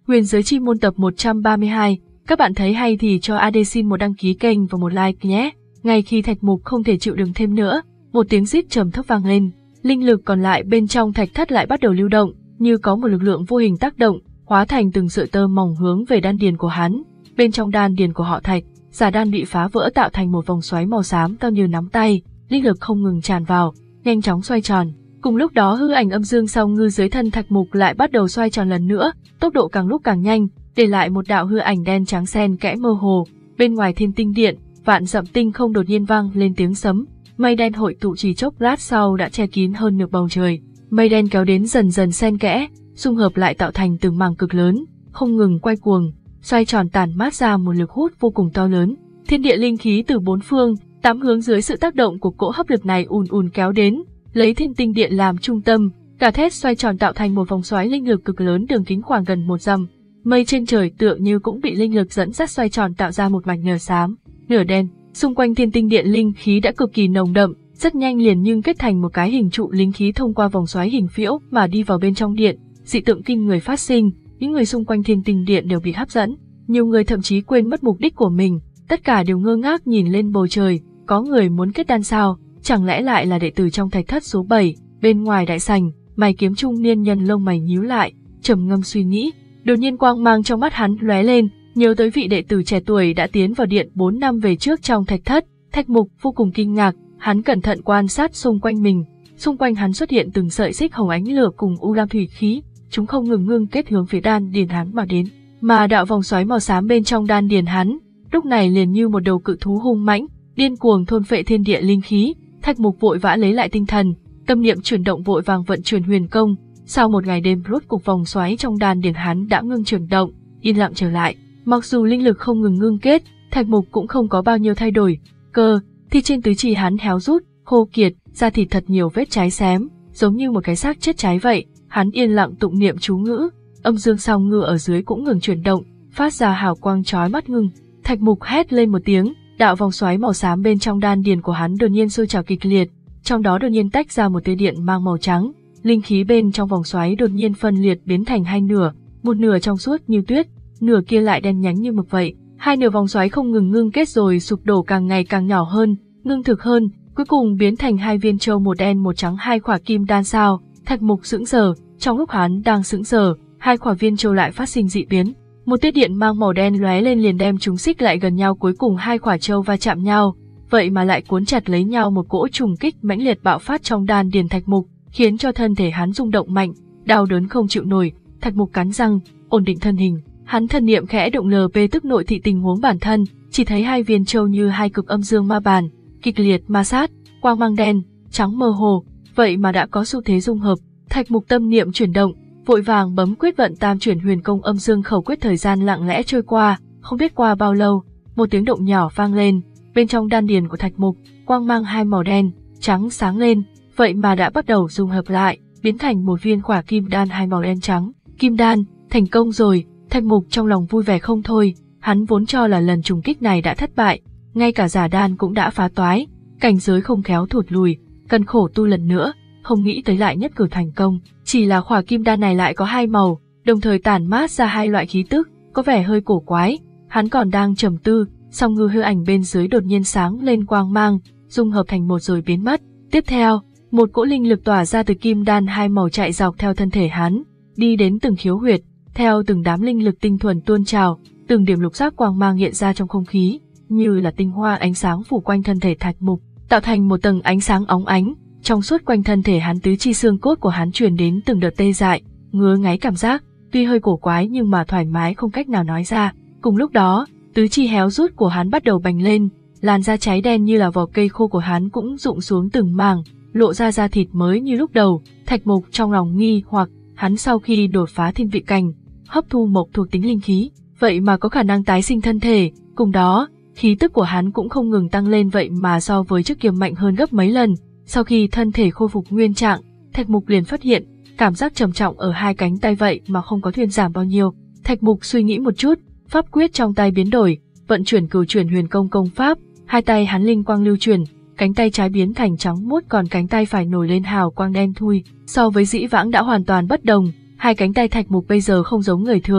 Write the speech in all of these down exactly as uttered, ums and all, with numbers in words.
Huyền Giới Chi Môn tập một trăm ba mươi hai, các bạn thấy hay thì cho a đê xin một đăng ký kênh và một like nhé. Ngay khi Thạch Mục không thể chịu đựng thêm nữa, một tiếng rít trầm thấp vang lên, linh lực còn lại bên trong thạch thất lại bắt đầu lưu động, như có một lực lượng vô hình tác động, hóa thành từng sợi tơ mỏng hướng về đan điền của hắn. Bên trong đan điền của họ Thạch, giả đan bị phá vỡ tạo thành một vòng xoáy màu xám to như nắm tay, linh lực không ngừng tràn vào, nhanh chóng xoay tròn. Cùng lúc đó hư ảnh âm dương song ngư dưới thân Thạch Mục lại bắt đầu xoay tròn lần nữa, tốc độ càng lúc càng nhanh, để lại một đạo hư ảnh đen trắng xen kẽ mơ hồ. Bên ngoài Thiên Tinh Điện, vạn dặm tinh không đột nhiên vang lên tiếng sấm, mây đen hội tụ chỉ chốc lát sau đã che kín hơn nửa bầu trời. Mây đen kéo đến dần dần xen kẽ, xung hợp lại tạo thành từng mảng cực lớn, không ngừng quay cuồng, xoay tròn tản mát ra một lực hút vô cùng to lớn. Thiên địa linh khí từ bốn phương, tám hướng dưới sự tác động của cỗ hấp lực này ùn ùn kéo đến, lấy Thiên Tinh Điện làm trung tâm, cả thét xoay tròn tạo thành một vòng xoáy linh lực cực lớn đường kính khoảng gần một dặm. Mây trên trời tựa như cũng bị linh lực dẫn dắt xoay tròn tạo ra một mảnh nửa xám, nửa đen. Xung quanh Thiên Tinh Điện linh khí đã cực kỳ nồng đậm, rất nhanh liền nhưng kết thành một cái hình trụ linh khí thông qua vòng xoáy hình phễu mà đi vào bên trong điện. Dị tượng kinh người phát sinh, những người xung quanh Thiên Tinh Điện đều bị hấp dẫn, nhiều người thậm chí quên mất mục đích của mình, tất cả đều ngơ ngác nhìn lên bầu trời. Có người muốn kết đan sao? Chẳng lẽ lại là đệ tử trong thạch thất số bảy? Bên ngoài đại sảnh, mày kiếm trung niên nhân lông mày nhíu lại, trầm ngâm suy nghĩ. Đột nhiên quang mang trong mắt hắn lóe lên, nhớ tới vị đệ tử trẻ tuổi đã tiến vào điện bốn năm về trước trong thạch thất. Thạch Mục vô cùng kinh ngạc, hắn cẩn thận quan sát xung quanh mình. Xung quanh hắn xuất hiện từng sợi xích hồng ánh lửa cùng u lam thủy khí, chúng không ngừng ngưng kết hướng phía đan điền hắn mà đến. Mà đạo vòng xoáy màu xám bên trong đan điền hắn, lúc này liền như một đầu cự thú hung mãnh, điên cuồng thôn phệ thiên địa linh khí. Thạch Mục vội vã lấy lại tinh thần, tâm niệm chuyển động vội vàng vận chuyển huyền công. Sau một ngày đêm rốt cục vòng xoáy trong đan điền hắn đã ngưng chuyển động, yên lặng trở lại. Mặc dù linh lực không ngừng ngưng kết, Thạch Mục cũng không có bao nhiêu thay đổi. Cơ thì trên tứ chi hắn héo rút, khô kiệt, da thịt thật nhiều vết cháy xém, giống như một cái xác chết cháy vậy. Hắn yên lặng tụng niệm chú ngữ, âm dương song ngư ở dưới cũng ngừng chuyển động, phát ra hào quang chói mắt ngưng. Thạch Mục hét lên một tiếng, đạo vòng xoáy màu xám bên trong đan điền của hắn đột nhiên sôi trào kịch liệt, trong đó đột nhiên tách ra một tia điện mang màu trắng. Linh khí bên trong vòng xoáy đột nhiên phân liệt biến thành hai nửa, một nửa trong suốt như tuyết, nửa kia lại đen nhánh như mực vậy. Hai nửa vòng xoáy không ngừng ngưng kết rồi sụp đổ càng ngày càng nhỏ hơn, ngưng thực hơn, cuối cùng biến thành hai viên châu một đen một trắng, hai quả kim đan sao. Thạch Mục sững sờ, trong lúc hắn đang sững sờ, hai quả viên châu lại phát sinh dị biến, một tia điện mang màu đen lóe lên liền đem chúng xích lại gần nhau, cuối cùng hai quả châu va chạm nhau, vậy mà lại cuốn chặt lấy nhau, một cỗ trùng kích mãnh liệt bạo phát trong đan điền Thạch Mục, khiến cho thân thể hắn rung động mạnh, đau đớn không chịu nổi. Thạch Mục cắn răng, ổn định thân hình, hắn thần niệm khẽ động lờ bê tức nội thị tình huống bản thân, chỉ thấy hai viên châu như hai cực âm dương ma bàn, kịch liệt ma sát, quang mang đen, trắng mơ hồ, vậy mà đã có xu thế dung hợp. Thạch Mục tâm niệm chuyển động, vội vàng bấm quyết vận tam chuyển huyền công âm dương khẩu quyết. Thời gian lặng lẽ trôi qua, không biết qua bao lâu, một tiếng động nhỏ vang lên, bên trong đan điền của Thạch Mục, quang mang hai màu đen, trắng sáng lên, vậy mà đã bắt đầu dung hợp lại, biến thành một viên quả kim đan hai màu đen trắng. Kim đan, thành công rồi. Thạch Mục trong lòng vui vẻ không thôi, hắn vốn cho là lần trùng kích này đã thất bại, ngay cả giả đan cũng đã phá toái, cảnh giới không khéo thụt lùi, cần khổ tu lần nữa, không nghĩ tới lại nhất cử thành công. Chỉ là quả kim đan này lại có hai màu, đồng thời tản mát ra hai loại khí tức, có vẻ hơi cổ quái. Hắn còn đang trầm tư, song ngư hư ảnh bên dưới đột nhiên sáng lên quang mang, dung hợp thành một rồi biến mất. Tiếp theo, một cỗ linh lực tỏa ra từ kim đan hai màu chạy dọc theo thân thể hắn, đi đến từng khiếu huyệt, theo từng đám linh lực tinh thuần tuôn trào, từng điểm lục sắc quang mang hiện ra trong không khí, như là tinh hoa ánh sáng phủ quanh thân thể Thạch Mục, tạo thành một tầng ánh sáng óng ánh. Trong suốt quanh thân thể hắn, tứ chi xương cốt của hắn truyền đến từng đợt tê dại, ngứa ngáy cảm giác, tuy hơi cổ quái nhưng mà thoải mái không cách nào nói ra. Cùng lúc đó, tứ chi héo rút của hắn bắt đầu bành lên, làn da cháy đen như là vỏ cây khô của hắn cũng rụng xuống từng mảng, lộ ra da thịt mới như lúc đầu. Thạch Mục trong lòng nghi hoặc, hắn sau khi đột phá thiên vị cảnh, hấp thu mộc thuộc tính linh khí, vậy mà có khả năng tái sinh thân thể, cùng đó, khí tức của hắn cũng không ngừng tăng lên, vậy mà so với trước kia mạnh hơn gấp mấy lần. Sau khi thân thể khôi phục nguyên trạng, Thạch Mục liền phát hiện, cảm giác trầm trọng ở hai cánh tay vậy mà không có thuyên giảm bao nhiêu. Thạch Mục suy nghĩ một chút, pháp quyết trong tay biến đổi, vận chuyển cửu chuyển huyền công công pháp, hai tay hắn linh quang lưu chuyển, cánh tay trái biến thành trắng muốt, còn cánh tay phải nổi lên hào quang đen thui. So với dĩ vãng đã hoàn toàn bất đồng, hai cánh tay Thạch Mục bây giờ không giống người thường,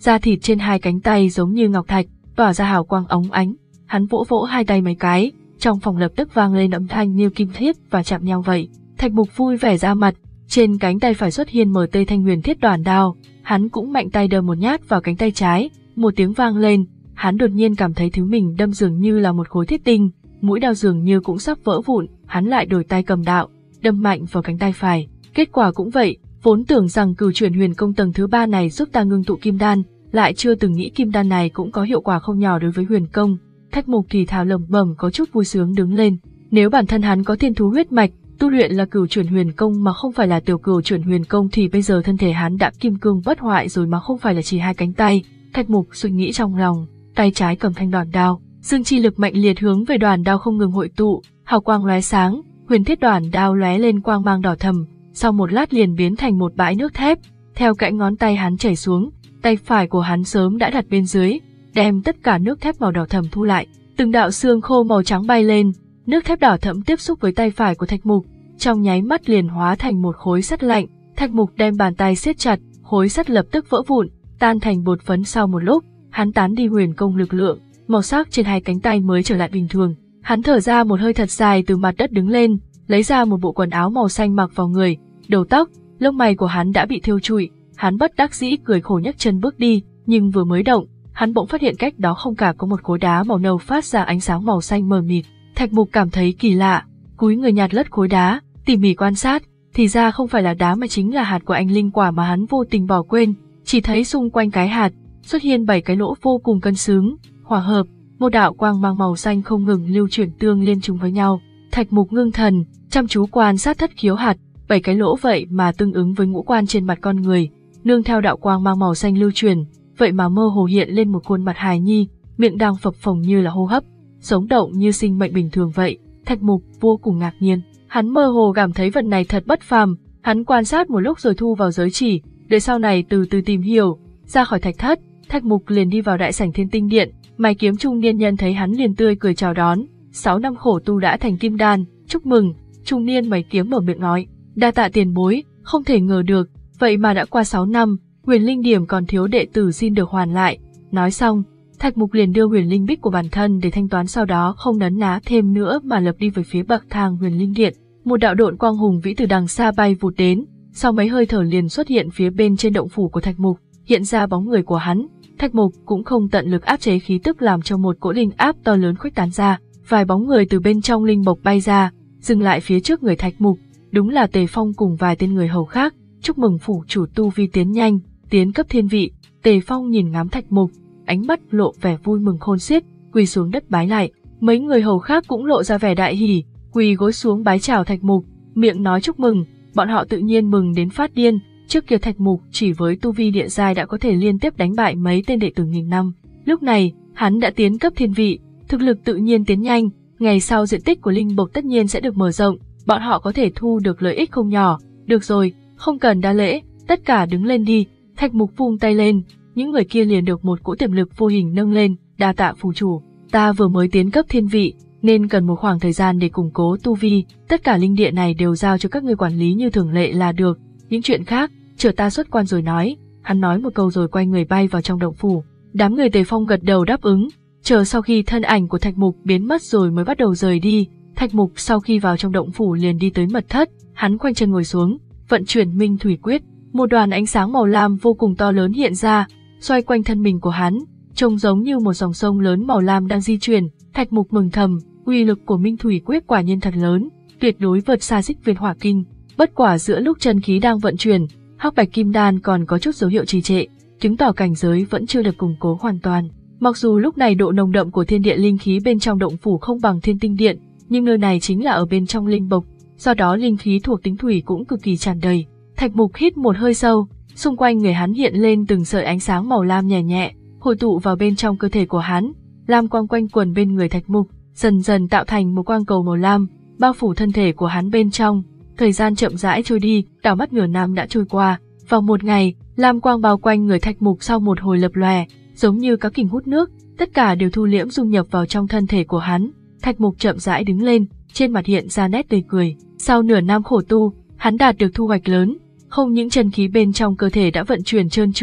da thịt trên hai cánh tay giống như ngọc thạch, tỏa ra hào quang óng ánh. Hắn vỗ vỗ hai tay mấy cái, trong phòng lập tức vang lên âm thanh như kim thiết và chạm nhau vậy. Thạch Mục vui vẻ ra mặt, trên cánh tay phải xuất hiện mở tê thanh huyền thiết đoàn đao, hắn cũng mạnh tay đâm một nhát vào cánh tay trái, một tiếng vang lên, hắn đột nhiên cảm thấy thứ mình đâm dường như là một khối thiết tinh, mũi đao dường như cũng sắp vỡ vụn, hắn lại đổi tay cầm đạo, đâm mạnh vào cánh tay phải. Kết quả cũng vậy, vốn tưởng rằng cửu chuyển huyền công tầng thứ ba này giúp ta ngưng tụ kim đan, lại chưa từng nghĩ kim đan này cũng có hiệu quả không nhỏ đối với huyền công. Thạch Mục thì thào lẩm bẩm có chút vui sướng đứng lên. Nếu bản thân hắn có thiên thú huyết mạch, tu luyện là cửu chuyển huyền công mà không phải là tiểu cửu chuyển huyền công thì bây giờ thân thể hắn đã kim cương bất hoại rồi mà không phải là chỉ hai cánh tay. Thạch Mục suy nghĩ trong lòng, tay trái cầm thanh đoàn đao, dương chi lực mạnh liệt hướng về đoàn đao không ngừng hội tụ, hào quang lóe sáng, huyền thiết đoàn đao lóe lên quang mang đỏ thẫm, sau một lát liền biến thành một bãi nước thép. Theo cạnh ngón tay hắn chảy xuống, tay phải của hắn sớm đã đặt bên dưới, đem tất cả nước thép màu đỏ thẫm thu lại. Từng đạo xương khô màu trắng bay lên, nước thép đỏ thẫm tiếp xúc với tay phải của Thạch Mục, trong nháy mắt liền hóa thành một khối sắt lạnh. Thạch Mục đem bàn tay siết chặt, khối sắt lập tức vỡ vụn, tan thành bột phấn. Sau một lúc, hắn tán đi huyền công lực lượng, màu sắc trên hai cánh tay mới trở lại bình thường. Hắn thở ra một hơi thật dài, từ mặt đất đứng lên, lấy ra một bộ quần áo màu xanh mặc vào người, đầu tóc, lông mày của hắn đã bị thiêu trụi, hắn bất đắc dĩ cười khổ nhấc chân bước đi, nhưng vừa mới động, hắn bỗng phát hiện cách đó không cả có một khối đá màu nâu phát ra ánh sáng màu xanh mờ mịt. Thạch Mục cảm thấy kỳ lạ, cúi người nhặt lất khối đá, tỉ mỉ quan sát, thì ra không phải là đá mà chính là hạt của anh linh quả mà hắn vô tình bỏ quên. Chỉ thấy xung quanh cái hạt xuất hiện bảy cái lỗ vô cùng cân xứng, hòa hợp, một đạo quang mang màu xanh không ngừng lưu chuyển tương liên chúng với nhau. Thạch Mục ngưng thần, chăm chú quan sát thất khiếu hạt, bảy cái lỗ vậy mà tương ứng với ngũ quan trên mặt con người, nương theo đạo quang mang màu xanh lưu truyền, vậy mà mơ hồ hiện lên một khuôn mặt hài nhi, miệng đang phập phồng như là hô hấp, sống động như sinh mệnh bình thường vậy. Thạch Mục vô cùng ngạc nhiên, hắn mơ hồ cảm thấy vật này thật bất phàm, hắn quan sát một lúc rồi thu vào giới chỉ, để sau này từ từ tìm hiểu. Ra khỏi thạch thất, Thạch Mục liền đi vào đại sảnh Thiên Tinh Điện, mày kiếm trung niên nhân thấy hắn liền tươi cười chào đón, sáu năm khổ tu đã thành kim đan, chúc mừng. Trung niên mày kiếm mở miệng nói, đa tạ tiền bối, không thể ngờ được, vậy mà đã qua sáu năm, huyền linh điểm còn thiếu đệ tử xin được hoàn lại. Nói xong, Thạch Mục liền đưa huyền linh bích của bản thân để thanh toán, sau đó không nấn ná thêm nữa mà lập đi về phía bậc thang huyền linh điện. Một đạo độn quang hùng vĩ từ đằng xa bay vụt đến, sau mấy hơi thở liền xuất hiện phía bên trên động phủ của Thạch Mục, hiện ra bóng người của hắn. Thạch Mục cũng không tận lực áp chế khí tức làm cho một cỗ linh áp to lớn khuếch tán ra, vài bóng người từ bên trong linh bộc bay ra, dừng lại phía trước người Thạch Mục, đúng là Tề Phong cùng vài tên người hầu khác. Chúc mừng phủ chủ tu vi tiến nhanh, tiến cấp thiên vị. Tề Phong nhìn ngắm Thạch Mục, ánh mắt lộ vẻ vui mừng khôn xiết, quỳ xuống đất bái lại. Mấy người hầu khác cũng lộ ra vẻ đại hỉ, quỳ gối xuống bái chào Thạch Mục, miệng nói chúc mừng. Bọn họ tự nhiên mừng đến phát điên. Trước kia Thạch Mục chỉ với tu vi địa giai đã có thể liên tiếp đánh bại mấy tên đệ tử nghìn năm, lúc này hắn đã tiến cấp thiên vị, thực lực tự nhiên tiến nhanh, ngày sau diện tích của linh bộc tất nhiên sẽ được mở rộng, bọn họ có thể thu được lợi ích không nhỏ. Được rồi, không cần đa lễ, tất cả đứng lên đi. Thạch Mục vung tay lên, những người kia liền được một cỗ tiềm lực vô hình nâng lên. Đa tạ phủ chủ, ta vừa mới tiến cấp thiên vị nên cần một khoảng thời gian để củng cố tu vi, tất cả linh địa này đều giao cho các ngươi quản lý như thường lệ là được, những chuyện khác chờ ta xuất quan rồi nói. Hắn nói một câu rồi quay người bay vào trong động phủ. Đám người Tề Phong gật đầu đáp ứng, chờ sau khi thân ảnh của Thạch Mục biến mất rồi mới bắt đầu rời đi. Thạch Mục sau khi vào trong động phủ liền đi tới mật thất, hắn khoanh chân ngồi xuống, vận chuyển Minh Thủy Quyết, một đoàn ánh sáng màu lam vô cùng to lớn hiện ra, xoay quanh thân mình của hắn, trông giống như một dòng sông lớn màu lam đang di chuyển. Thạch Mục mừng thầm, uy lực của Minh Thủy Quyết quả nhiên thật lớn, tuyệt đối vượt xa Xích Viên Hỏa Kinh. Bất quả giữa lúc chân khí đang vận chuyển, Hắc Bạch Kim Đan còn có chút dấu hiệu trì trệ, chứng tỏ cảnh giới vẫn chưa được củng cố hoàn toàn. Mặc dù lúc này độ nồng đậm của thiên địa linh khí bên trong động phủ không bằng Thiên Tinh Điện, nhưng nơi này chính là ở bên trong linh bộc, do đó linh khí thuộc tính thủy cũng cực kỳ tràn đầy. Thạch Mục hít một hơi sâu, xung quanh người hắn hiện lên từng sợi ánh sáng màu lam nhẹ nhẹ, hội tụ vào bên trong cơ thể của hắn, lam quang quanh quần bên người Thạch Mục, dần dần tạo thành một quang cầu màu lam, bao phủ thân thể của hắn bên trong. Thời gian chậm rãi trôi đi, đảo mắt nửa năm đã trôi qua. Vào một ngày, lam quang bao quanh người Thạch Mục sau một hồi lập lòe, giống như cá kình hút nước, tất cả đều thu liễm dung nhập vào trong thân thể của hắn. Thạch Mục chậm rãi đứng lên, trên mặt hiện ra nét tươi cười. Sau nửa năm khổ tu, hắn đạt được thu hoạch lớn, không những chân khí bên trong cơ thể đã vận chuyển trơn tru,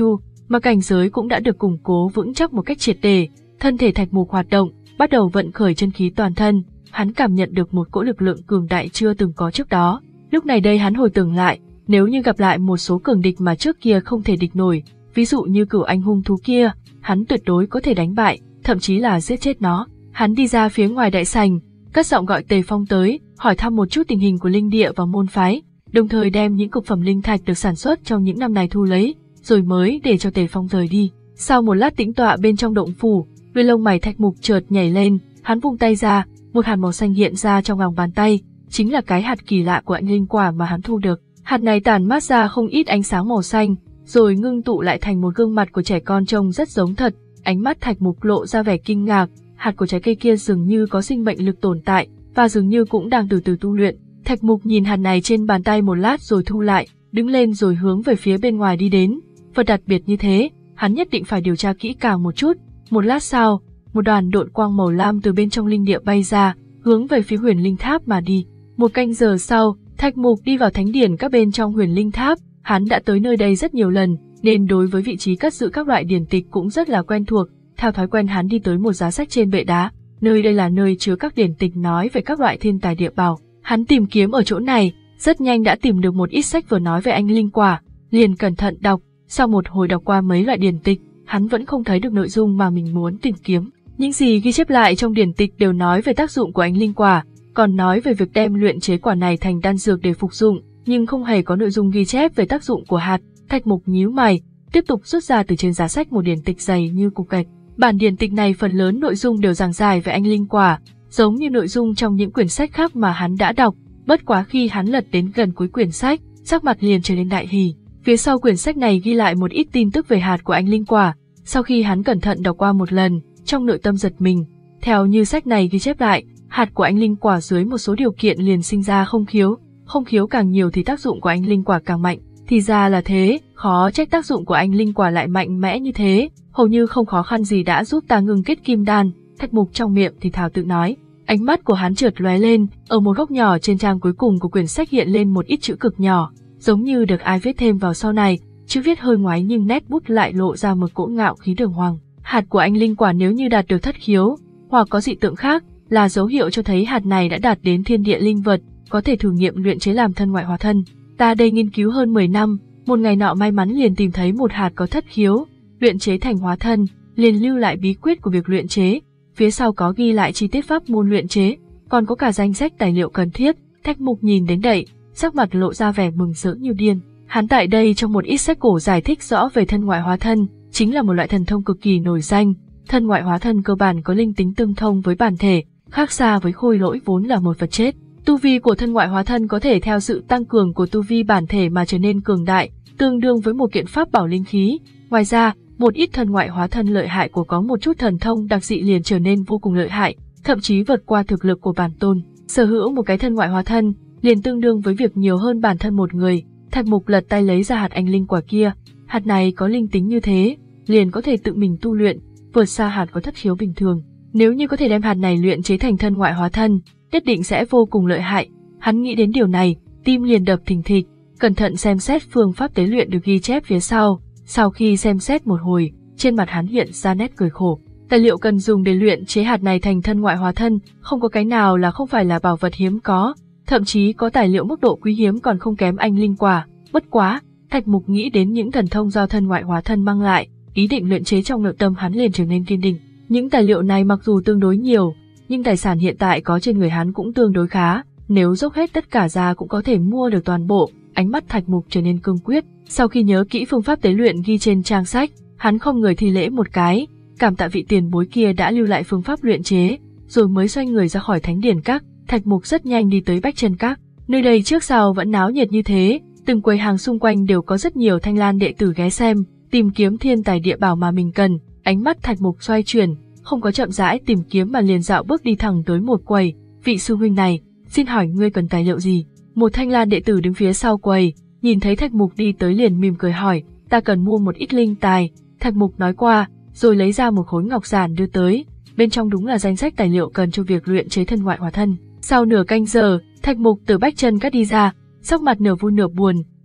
mà cảnh giới cũng đã được củng cố vững chắc một cách triệt để. Thân thể Thạch Mục hoạt động, bắt đầu vận khởi chân khí toàn thân, hắn cảm nhận được một cỗ lực lượng cường đại chưa từng có trước đó. Lúc này đây hắn hồi tưởng lại, nếu như gặp lại một số cường địch mà trước kia không thể địch nổi, ví dụ như Cửu Anh hung thú kia, hắn tuyệt đối có thể đánh bại, thậm chí là giết chết nó. Hắn đi ra phía ngoài đại sảnh, cất giọng gọi Tề Phong tới, hỏi thăm một chút tình hình của linh địa và môn phái, đồng thời đem những cực phẩm linh thạch được sản xuất trong những năm này thu lấy, rồi mới để cho Tề Phong rời đi. Sau một lát tĩnh tọa bên trong động phủ, đuôi lông mày Thạch Mục chợt nhảy lên, hắn vung tay ra, một hạt màu xanh hiện ra trong lòng bàn tay, chính là cái hạt kỳ lạ của anh linh quả mà hắn thu được. Hạt này tản mát ra không ít ánh sáng màu xanh, rồi ngưng tụ lại thành một gương mặt của trẻ con trông rất giống thật. Ánh mắt Thạch Mục lộ ra vẻ kinh ngạc, hạt của trái cây kia dường như có sinh mệnh lực tồn tại, và dường như cũng đang từ từ tu luyện. Thạch Mục nhìn hạt này trên bàn tay một lát rồi thu lại, đứng lên rồi hướng về phía bên ngoài đi đến. Vật đặc biệt như thế, hắn nhất định phải điều tra kỹ càng một chút. Một lát sau, một đoàn độn quang màu lam từ bên trong linh địa bay ra, hướng về phía Huyền Linh Tháp mà đi. Một canh giờ sau, Thạch Mục đi vào thánh điển các bên trong Huyền Linh Tháp. Hắn đã tới nơi đây rất nhiều lần, nên đối với vị trí cất giữ các loại điển tịch cũng rất là quen thuộc. Theo thói quen hắn đi tới một giá sách trên bệ đá, nơi đây là nơi chứa các điển tịch nói về các loại thiên tài địa bảo. Hắn tìm kiếm ở chỗ này, rất nhanh đã tìm được một ít sách vừa nói về anh linh quả, liền cẩn thận đọc. Sau một hồi đọc qua mấy loại điển tịch, hắn vẫn không thấy được nội dung mà mình muốn tìm kiếm. Những gì ghi chép lại trong điển tịch đều nói về tác dụng của anh linh quả, còn nói về việc đem luyện chế quả này thành đan dược để phục dụng, nhưng không hề có nội dung ghi chép về tác dụng của hạt. Thạch Mục nhíu mày, tiếp tục rút ra từ trên giá sách một điển tịch dày như cục gạch. Bản điển tịch này phần lớn nội dung đều giảng giải về anh linh quả, giống như nội dung trong những quyển sách khác mà hắn đã đọc. Bất quá khi hắn lật đến gần cuối quyển sách, sắc mặt liền trở nên đại hỉ. Phía sau quyển sách này ghi lại một ít tin tức về hạt của anh linh quả. Sau khi hắn cẩn thận đọc qua một lần, trong nội tâm giật mình. Theo như sách này ghi chép lại, hạt của anh linh quả dưới một số điều kiện liền sinh ra không khiếu, không khiếu càng nhiều thì tác dụng của anh linh quả càng mạnh. Thì ra là thế, khó trách tác dụng của anh linh quả lại mạnh mẽ như thế, hầu như không khó khăn gì đã giúp ta ngưng kết kim đan. Thạch Mục trong miệng thì thào tự nói. Ánh mắt của hắn chợt lóe lên, ở một góc nhỏ trên trang cuối cùng của quyển sách hiện lên một ít chữ cực nhỏ, giống như được ai viết thêm vào sau này. Chữ viết hơi ngoáy nhưng nét bút lại lộ ra một cỗ ngạo khí đường hoàng. Hạt của anh linh quả nếu như đạt được thất khiếu, hoặc có dị tượng khác, là dấu hiệu cho thấy hạt này đã đạt đến thiên địa linh vật, có thể thử nghiệm luyện chế làm thân ngoại hóa thân. Ta đây nghiên cứu hơn mười năm, một ngày nọ may mắn liền tìm thấy một hạt có thất khiếu, luyện chế thành hóa thân, liền lưu lại bí quyết của việc luyện chế, phía sau có ghi lại chi tiết pháp môn luyện chế, còn có cả danh sách tài liệu cần thiết. Thạch Mục nhìn đến đây, sắc mặt lộ ra vẻ mừng rỡ như điên. Hắn tại đây trong một ít sách cổ giải thích rõ về thân ngoại hóa thân, chính là một loại thần thông cực kỳ nổi danh. Thân ngoại hóa thân cơ bản có linh tính tương thông với bản thể, khác xa với khôi lỗi vốn là một vật chết. Tu vi của thân ngoại hóa thân có thể theo sự tăng cường của tu vi bản thể mà trở nên cường đại, tương đương với một kiện pháp bảo linh khí. Ngoài ra, một ít thân ngoại hóa thân lợi hại của có một chút thần thông đặc dị liền trở nên vô cùng lợi hại, thậm chí vượt qua thực lực của bản tôn. Sở hữu một cái thân ngoại hóa thân, liền tương đương với việc nhiều hơn bản thân một người. Thạch Mục lật tay lấy ra hạt anh linh quả kia, hạt này có linh tính như thế, liền có thể tự mình tu luyện, vượt xa hạt có thất khiếu bình thường. Nếu như có thể đem hạt này luyện chế thành thân ngoại hóa thân, nhất định sẽ vô cùng lợi hại. Hắn nghĩ đến điều này, tim liền đập thình thịch, cẩn thận xem xét phương pháp tế luyện được ghi chép phía sau. Sau khi xem xét một hồi, trên mặt hắn hiện ra nét cười khổ. Tài liệu cần dùng để luyện chế hạt này thành thân ngoại hóa thân, không có cái nào là không phải là bảo vật hiếm có, thậm chí có tài liệu mức độ quý hiếm còn không kém anh linh quả. Bất quá, Thạch Mục nghĩ đến những thần thông do thân ngoại hóa thân mang lại, ý định luyện chế trong nội tâm hắn liền trở nên kiên định. Những tài liệu này mặc dù tương đối nhiều, nhưng tài sản hiện tại có trên người hắn cũng tương đối khá, nếu dốc hết tất cả ra cũng có thể mua được toàn bộ. Ánh mắt Thạch Mục trở nên cương quyết, sau khi nhớ kỹ phương pháp tế luyện ghi trên trang sách, hắn không người thi lễ một cái, cảm tạ vị tiền bối kia đã lưu lại phương pháp luyện chế, rồi mới xoay người ra khỏi thánh điển các. Thạch Mục rất nhanh đi tới Bách Chân Các, nơi đây trước sau vẫn náo nhiệt như thế, từng quầy hàng xung quanh đều có rất nhiều Thanh Lan đệ tử ghé xem, tìm kiếm thiên tài địa bảo mà mình cần. Ánh mắt Thạch Mục xoay chuyển, không có chậm rãi tìm kiếm mà liền dạo bước đi thẳng tới một quầy. Vị sư huynh này, xin hỏi ngươi cần tài liệu gì? Một Thanh Lan đệ tử đứng phía sau quầy, nhìn thấy Thạch Mục đi tới liền mỉm cười hỏi, ta cần mua một ít linh tài. Thạch Mục nói qua, rồi lấy ra một khối ngọc giản đưa tới, bên trong đúng là danh sách tài liệu cần cho việc luyện chế thân ngoại hóa thân. Sau nửa canh giờ, Thạch Mục từ Bách Chân Các đi ra, sắc mặt nửa vui nửa buồn,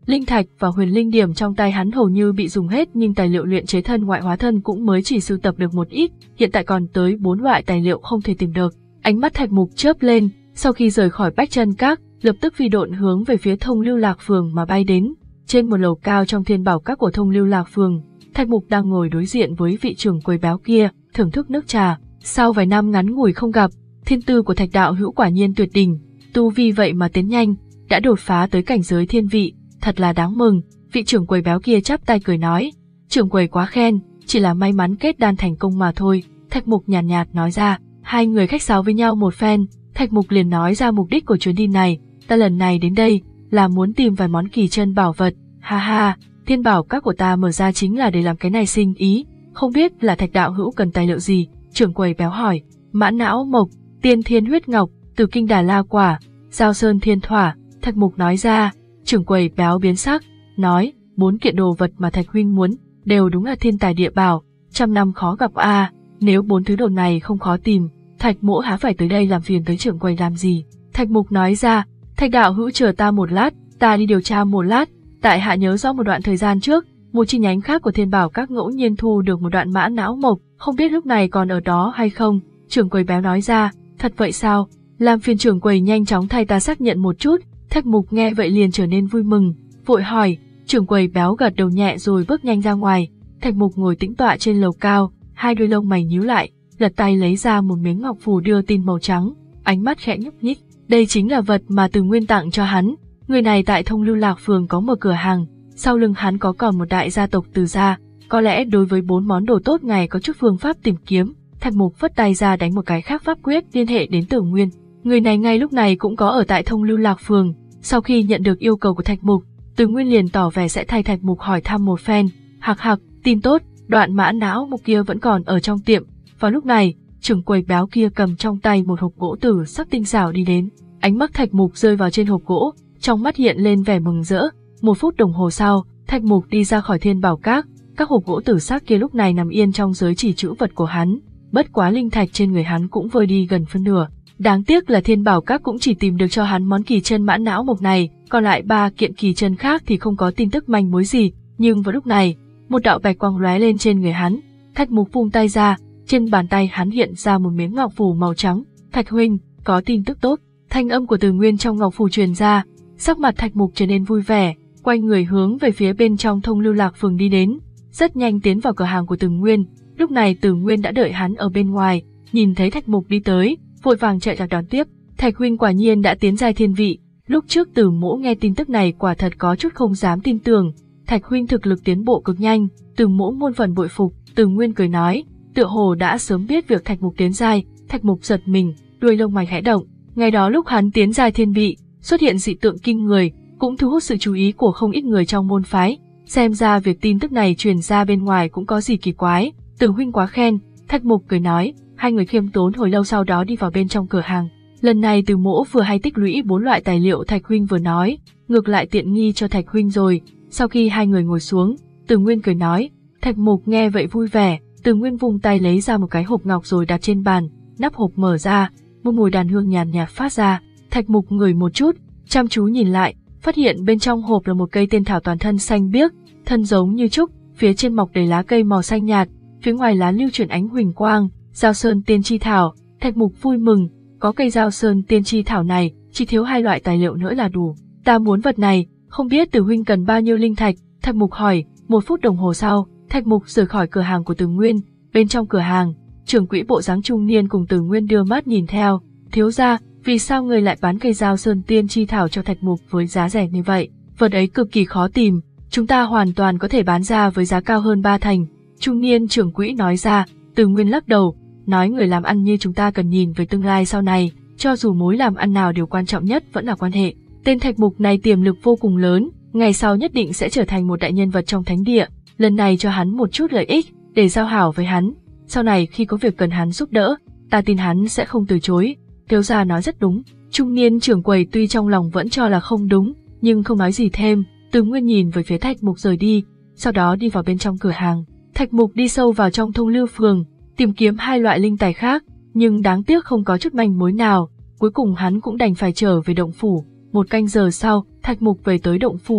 Linh thạch và huyền linh điểm trong tay hắn hầu như bị dùng hết, nhưng tài liệu luyện chế thân ngoại hóa thân cũng mới chỉ sưu tập được một ít, hiện tại còn tới bốn loại tài liệu không thể tìm được. Ánh mắt Thạch Mục chớp lên, sau khi rời khỏi Bách Chân Các, lập tức phi độn hướng về phía Thông Lưu Lạc Phường mà bay đến. Trên một lầu cao trong Thiên Bảo Các của Thông Lưu Lạc Phường, Thạch Mục đang ngồi đối diện với vị trưởng quầy béo kia, thưởng thức nước trà. Sau vài năm ngắn ngủi không gặp, thiên tư của Thạch đạo hữu quả nhiên tuyệt đỉnh, tu vi vậy mà tiến nhanh, đã đột phá tới cảnh giới thiên vị, thật là đáng mừng. Vị trưởng quầy béo kia chắp tay cười nói, trưởng quầy quá khen, chỉ là may mắn kết đan thành công mà thôi. Thạch Mục nhàn nhạt, nhạt nói ra. Hai người khách sáo với nhau một phen, Thạch Mục liền nói ra mục đích của chuyến đi này. Ta lần này đến đây là muốn tìm vài món kỳ chân bảo vật. Ha ha, Thiên Bảo Các của ta mở ra chính là để làm cái này sinh ý. Không biết là Thạch đạo hữu cần tài liệu gì? Trưởng quầy béo hỏi. Mãn não mộc, tiên thiên huyết ngọc, Từ Kinh Đà La quả, Giao Sơn Thiên Thỏa. Thạch Mục nói ra. Trưởng quầy béo biến sắc, nói, bốn kiện đồ vật mà Thạch huynh muốn, đều đúng là thiên tài địa bảo, trăm năm khó gặp a. À, nếu bốn thứ đồ này không khó tìm, Thạch mỗ há phải tới đây làm phiền tới trưởng quầy làm gì? Thạch Mục nói ra. Thạch đạo hữu chờ ta một lát, ta đi điều tra một lát. Tại hạ nhớ rõ một đoạn thời gian trước, một chi nhánh khác của Thiên Bảo Các ngẫu nhiên thu được một đoạn mã não mộc, không biết lúc này còn ở đó hay không? Trưởng quầy béo nói ra. Thật vậy sao? Làm phiền trưởng quầy nhanh chóng thay ta xác nhận một chút. Thạch Mục nghe vậy liền trở nên vui mừng, vội hỏi. Trưởng quầy béo gật đầu nhẹ rồi bước nhanh ra ngoài. Thạch Mục ngồi tĩnh tọa trên lầu cao, hai đôi lông mày nhíu lại, lật tay lấy ra một miếng ngọc phù đưa tin màu trắng, ánh mắt khẽ nhúc nhích. Đây chính là vật mà Từ Nguyên tặng cho hắn. Người này tại Thông Lưu Lạc Phường có mở cửa hàng, sau lưng hắn có còn một đại gia tộc Từ gia. Có lẽ đối với bốn món đồ tốt này có chút phương pháp tìm kiếm. Thạch Mục phất tay ra đánh một cái khác pháp quyết liên hệ đến Từ Nguyên. Người này ngay lúc này cũng có ở tại Thông Lưu Lạc Phường. Sau khi nhận được yêu cầu của Thạch Mục, Từ Nguyên liền tỏ vẻ sẽ thay Thạch Mục hỏi thăm một phen. Hạc hạc, tin tốt, đoạn mã não mộc kia vẫn còn ở trong tiệm. Vào lúc này, trưởng quầy béo kia cầm trong tay một hộp gỗ tử sắc tinh xảo đi đến. Ánh mắt Thạch Mục rơi vào trên hộp gỗ, trong mắt hiện lên vẻ mừng rỡ. Một phút đồng hồ sau, Thạch Mục đi ra khỏi Thiên Bảo Các. Các hộp gỗ tử sắc kia lúc này nằm yên trong giới chỉ trữ vật của hắn. Bất quá linh thạch trên người hắn cũng vơi đi gần phân nửa. Đáng tiếc là Thiên Bảo Các cũng chỉ tìm được cho hắn món kỳ chân mã não mộc này, còn lại ba kiện kỳ chân khác thì không có tin tức manh mối gì. Nhưng vào lúc này, một đạo bạch quang lóe lên trên người hắn. Thạch Mục vung tay ra, trên bàn tay hắn hiện ra một miếng ngọc phù màu trắng. Thạch huynh, có tin tức tốt. Thanh âm của Từ Nguyên trong ngọc phù truyền ra. Sắc mặt Thạch Mục trở nên vui vẻ, quay người hướng về phía bên trong Thông Lưu Lạc Phường đi đến. Rất nhanh tiến vào cửa hàng của Từ Nguyên. Lúc này Từ Nguyên đã đợi hắn ở bên ngoài, nhìn thấy Thạch Mục đi tới, vội vàng chạy ra đón tiếp. Thạch huynh quả nhiên đã tiến giai thiên vị. Lúc trước Từ mỗ nghe tin tức này quả thật có chút không dám tin tưởng. Thạch huynh thực lực tiến bộ cực nhanh, Từ mỗ muôn phần bội phục. Từ Nguyên cười nói, tựa hồ đã sớm biết việc Thạch Mục tiến giai. Thạch Mục giật mình, đuôi lông mày khẽ động. Ngày đó lúc hắn tiến giai thiên vị, xuất hiện dị tượng kinh người, cũng thu hút sự chú ý của không ít người trong môn phái. Xem ra việc tin tức này truyền ra bên ngoài cũng có gì kỳ quái. Từ huynh quá khen. Thạch Mục cười nói. Hai người khiêm tốn hồi lâu sau đó đi vào bên trong cửa hàng. Lần này Từ mỗ vừa hay tích lũy bốn loại tài liệu Thạch huynh vừa nói, ngược lại tiện nghi cho Thạch huynh rồi. Sau khi hai người ngồi xuống, Từ Nguyên cười nói. Thạch Mục nghe vậy vui vẻ. Từ Nguyên vung tay lấy ra một cái hộp ngọc rồi đặt trên bàn, nắp hộp mở ra, một mùi đàn hương nhàn nhạt phát ra. Thạch Mục ngửi một chút, chăm chú nhìn lại, phát hiện bên trong hộp là một cây tiên thảo toàn thân xanh biếc, thân giống như trúc, phía trên mọc đầy lá cây màu xanh nhạt, phía ngoài lá lưu chuyển ánh huỳnh quang. Giao Sơn Tiên Chi Thảo. Thạch Mục vui mừng, có cây Giao Sơn Tiên Chi Thảo này, chỉ thiếu hai loại tài liệu nữa là đủ. Ta muốn vật này, không biết Từ huynh cần bao nhiêu linh thạch? Thạch Mục hỏi. Một phút đồng hồ sau, Thạch Mục rời khỏi cửa hàng của Từ Nguyên. Bên trong cửa hàng, trưởng quỹ bộ dáng trung niên cùng Từ Nguyên đưa mắt nhìn theo. Thiếu gia, vì sao người lại bán cây Giao Sơn Tiên Chi Thảo cho Thạch Mục với giá rẻ như vậy? Vật ấy cực kỳ khó tìm, chúng ta hoàn toàn có thể bán ra với giá cao hơn ba thành. Trung niên trưởng quỹ nói ra. Từ Nguyên lắc đầu, nói người làm ăn như chúng ta cần nhìn về tương lai sau này, cho dù mối làm ăn nào điều quan trọng nhất vẫn là quan hệ. Tên Thạch Mục này tiềm lực vô cùng lớn, ngày sau nhất định sẽ trở thành một đại nhân vật trong thánh địa. Lần này cho hắn một chút lợi ích, để giao hảo với hắn. Sau này khi có việc cần hắn giúp đỡ, ta tin hắn sẽ không từ chối. Thiếu gia nói rất đúng. Trung niên trưởng quầy tuy trong lòng vẫn cho là không đúng, nhưng không nói gì thêm. Từ Nguyên nhìn về phía Thạch Mục rời đi, sau đó đi vào bên trong cửa hàng. Thạch Mục đi sâu vào trong Thông Lưu Phường, tìm kiếm hai loại linh tài khác, nhưng đáng tiếc không có chút manh mối nào. Cuối cùng hắn cũng đành phải trở về động phủ. Một canh giờ sau, Thạch Mục về tới động phủ.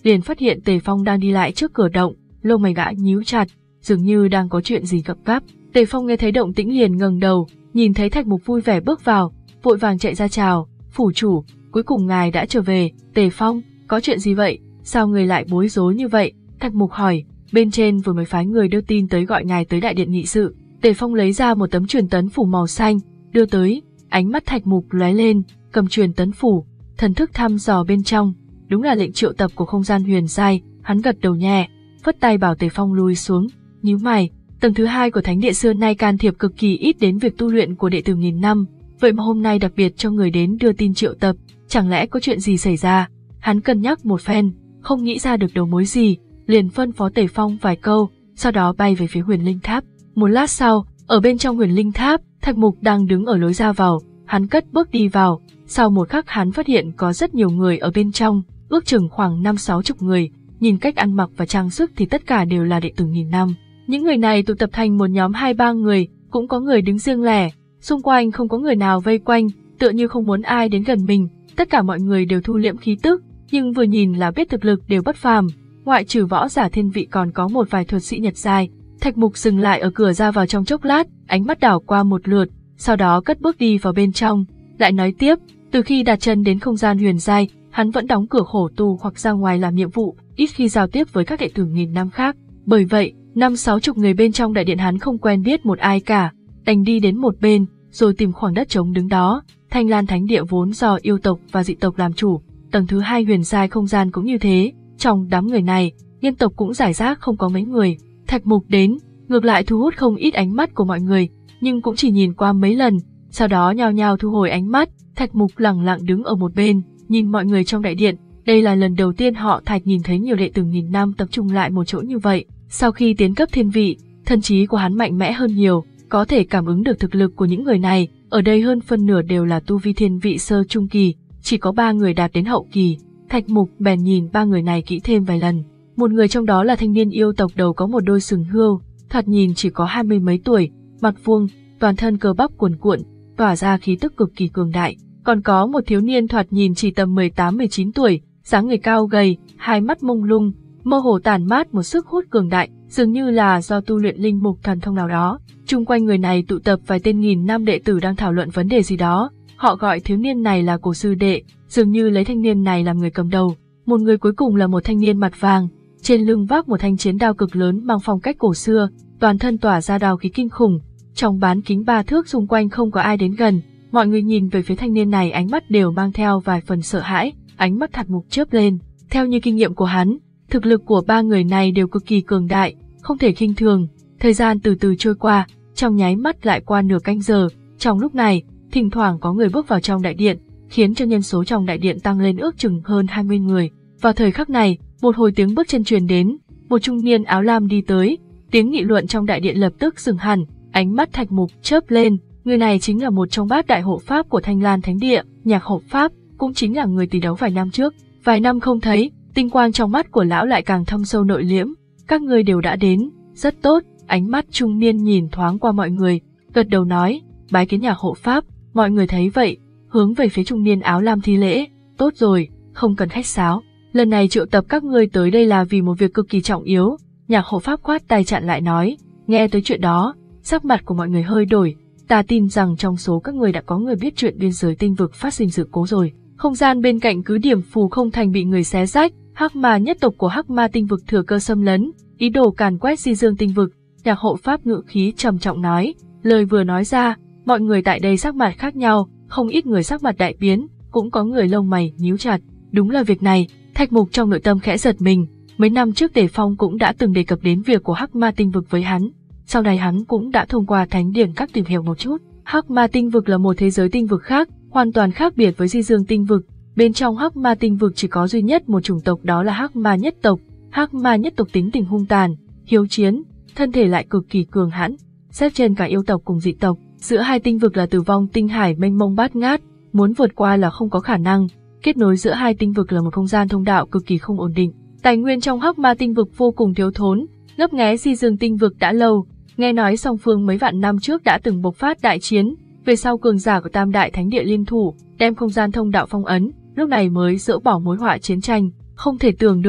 liền phát hiện Tề Phong đang đi lại trước cửa động, lông mày gã nhíu chặt, dường như đang có chuyện gì gấp gáp. Tề Phong nghe thấy động tĩnh liền ngẩng đầu, nhìn thấy Thạch Mục vui vẻ bước vào, vội vàng chạy ra chào, "Phủ chủ, cuối cùng ngài đã trở về." "Tề Phong, có chuyện gì vậy? Sao người lại bối rối như vậy?" Thạch Mục hỏi. "Bên trên vừa mới phái người đưa tin tới gọi ngài tới đại điện nghị sự." Tề Phong lấy ra một tấm truyền tấn phủ màu xanh, đưa tới, ánh mắt Thạch Mục lóe lên, cầm truyền tấn phủ, thần thức thăm dò bên trong, đúng là lệnh triệu tập của không gian huyền giai. Hắn gật đầu nhẹ, phất tay bảo Tề Phong lùi xuống, nhíu mày. Tầng thứ hai của thánh địa xưa nay can thiệp cực kỳ ít đến việc tu luyện của đệ tử nghìn năm, vậy mà hôm nay đặc biệt cho người đến đưa tin triệu tập, chẳng lẽ có chuyện gì xảy ra? Hắn cân nhắc một phen, không nghĩ ra được đầu mối gì, liền phân phó Tề Phong vài câu, sau đó bay về phía Huyền Linh Tháp. Một lát sau, ở bên trong Huyền Linh Tháp, Thạch Mục đang đứng ở lối ra vào, hắn cất bước đi vào, sau một khắc hắn phát hiện có rất nhiều người ở bên trong, ước chừng khoảng năm sáu chục người, nhìn cách ăn mặc và trang sức thì tất cả đều là đệ tử nghìn năm. Những người này tụ tập thành một nhóm hai ba người, cũng có người đứng riêng lẻ, xung quanh không có người nào vây quanh, tựa như không muốn ai đến gần mình, tất cả mọi người đều thu liễm khí tức, nhưng vừa nhìn là biết thực lực đều bất phàm, ngoại trừ võ giả thiên vị còn có một vài thuật sĩ nhật giai. Thạch Mục dừng lại ở cửa ra vào trong chốc lát, ánh mắt đảo qua một lượt, sau đó cất bước đi vào bên trong, lại nói tiếp, từ khi đặt chân đến không gian huyền giai, hắn vẫn đóng cửa khổ tu hoặc ra ngoài làm nhiệm vụ, ít khi giao tiếp với các đệ tử nghìn năm khác. Bởi vậy, năm sáu chục người bên trong đại điện hắn không quen biết một ai cả, đành đi đến một bên, rồi tìm khoảng đất trống đứng đó. Thanh Lan Thánh Địa vốn do yêu tộc và dị tộc làm chủ, tầng thứ hai huyền giai không gian cũng như thế, trong đám người này, nhân tộc cũng rải rác không có mấy người. Thạch Mục đến, ngược lại thu hút không ít ánh mắt của mọi người, nhưng cũng chỉ nhìn qua mấy lần, sau đó nhao nhao thu hồi ánh mắt. Thạch Mục lặng lặng đứng ở một bên, nhìn mọi người trong đại điện. Đây là lần đầu tiên họ Thạch nhìn thấy nhiều đệ tử nghìn năm tập trung lại một chỗ như vậy. Sau khi tiến cấp thiên vị, thần trí của hắn mạnh mẽ hơn nhiều, có thể cảm ứng được thực lực của những người này. Ở đây hơn phân nửa đều là tu vi thiên vị sơ trung kỳ, chỉ có ba người đạt đến hậu kỳ. Thạch Mục bèn nhìn ba người này kỹ thêm vài lần. Một người trong đó là thanh niên yêu tộc đầu có một đôi sừng hươu, thoạt nhìn chỉ có hai mươi mấy tuổi, mặt vuông, toàn thân cơ bắp cuồn cuộn, tỏa ra khí tức cực kỳ cường đại. Còn có một thiếu niên thoạt nhìn chỉ tầm mười tám mười chín tuổi, dáng người cao gầy, hai mắt mông lung, mơ hồ tản mát một sức hút cường đại, dường như là do tu luyện linh mục thần thông nào đó. Chung quanh người này tụ tập vài tên nghìn năm đệ tử đang thảo luận vấn đề gì đó. Họ gọi thiếu niên này là Cổ sư đệ, dường như lấy thanh niên này làm người cầm đầu. Một người cuối cùng là một thanh niên mặt vàng, trên lưng vác một thanh chiến đao cực lớn mang phong cách cổ xưa, toàn thân tỏa ra đao khí kinh khủng. Trong bán kính ba thước xung quanh không có ai đến gần, mọi người nhìn về phía thanh niên này ánh mắt đều mang theo vài phần sợ hãi, ánh mắt Thạch Mục chớp lên. Theo như kinh nghiệm của hắn, thực lực của ba người này đều cực kỳ cường đại, không thể khinh thường. Thời gian từ từ trôi qua, trong nháy mắt lại qua nửa canh giờ. Trong lúc này, thỉnh thoảng có người bước vào trong đại điện, khiến cho nhân số trong đại điện tăng lên ước chừng hơn hai mươi người. Vào thời khắc này, một hồi tiếng bước chân truyền đến, một trung niên áo lam đi tới, tiếng nghị luận trong đại điện lập tức dừng hẳn, ánh mắt Thạch Mục chớp lên, người này chính là một trong bát đại hộ pháp của Thanh Lan Thánh Địa, Nhạc hộ pháp, cũng chính là người tỷ đấu vài năm trước. Vài năm không thấy, tinh quang trong mắt của lão lại càng thâm sâu nội liễm. Các ngươi đều đã đến, rất tốt. Ánh mắt trung niên nhìn thoáng qua mọi người, gật đầu nói, bái kiến Nhạc hộ pháp. Mọi người thấy vậy, hướng về phía trung niên áo lam thi lễ. Tốt rồi, không cần khách sáo. Lần này triệu tập các ngươi tới đây là vì một việc cực kỳ trọng yếu. Nhạc hộ pháp khoát tay chặn lại nói. Nghe tới chuyện đó, sắc mặt của mọi người hơi đổi. Ta tin rằng trong số các người đã có người biết chuyện biên giới tinh vực phát sinh sự cố rồi. Không gian bên cạnh cứ điểm Phù Không Thành bị người xé rách, Hắc Ma nhất tộc của Hắc Ma tinh vực thừa cơ xâm lấn, ý đồ càn quét Di Dương tinh vực. Nhạc hộ pháp ngự khí trầm trọng nói, lời vừa nói ra, mọi người tại đây sắc mặt khác nhau, không ít người sắc mặt đại biến, cũng có người lông mày nhíu chặt. Đúng là việc này, Thạch Mục trong nội tâm khẽ giật mình, mấy năm trước Tề Phong cũng đã từng đề cập đến việc của Hắc Ma tinh vực với hắn. Sau này hắn cũng đã thông qua thánh điển các tìm hiểu một chút. Hắc Ma tinh vực là một thế giới tinh vực khác, hoàn toàn khác biệt với Di Dương tinh vực. Bên trong Hắc Ma tinh vực chỉ có duy nhất một chủng tộc, đó là Hắc Ma nhất tộc. Hắc Ma nhất tộc tính tình hung tàn, hiếu chiến, thân thể lại cực kỳ cường hãn, xếp trên cả yêu tộc cùng dị tộc. Giữa hai tinh vực là tử vong tinh hải mênh mông bát ngát, muốn vượt qua là không có khả năng. Kết nối giữa hai tinh vực là một không gian thông đạo cực kỳ không ổn định. Tài nguyên trong Hắc Ma tinh vực vô cùng thiếu thốn, ngấp nghé Di Dương tinh vực đã lâu. Nghe nói song phương mấy vạn năm trước đã từng bộc phát đại chiến, về sau cường giả của Tam Đại Thánh Địa liên thủ, đem không gian thông đạo phong ấn, lúc này mới dỡ bỏ mối họa chiến tranh. Không thể tưởng được,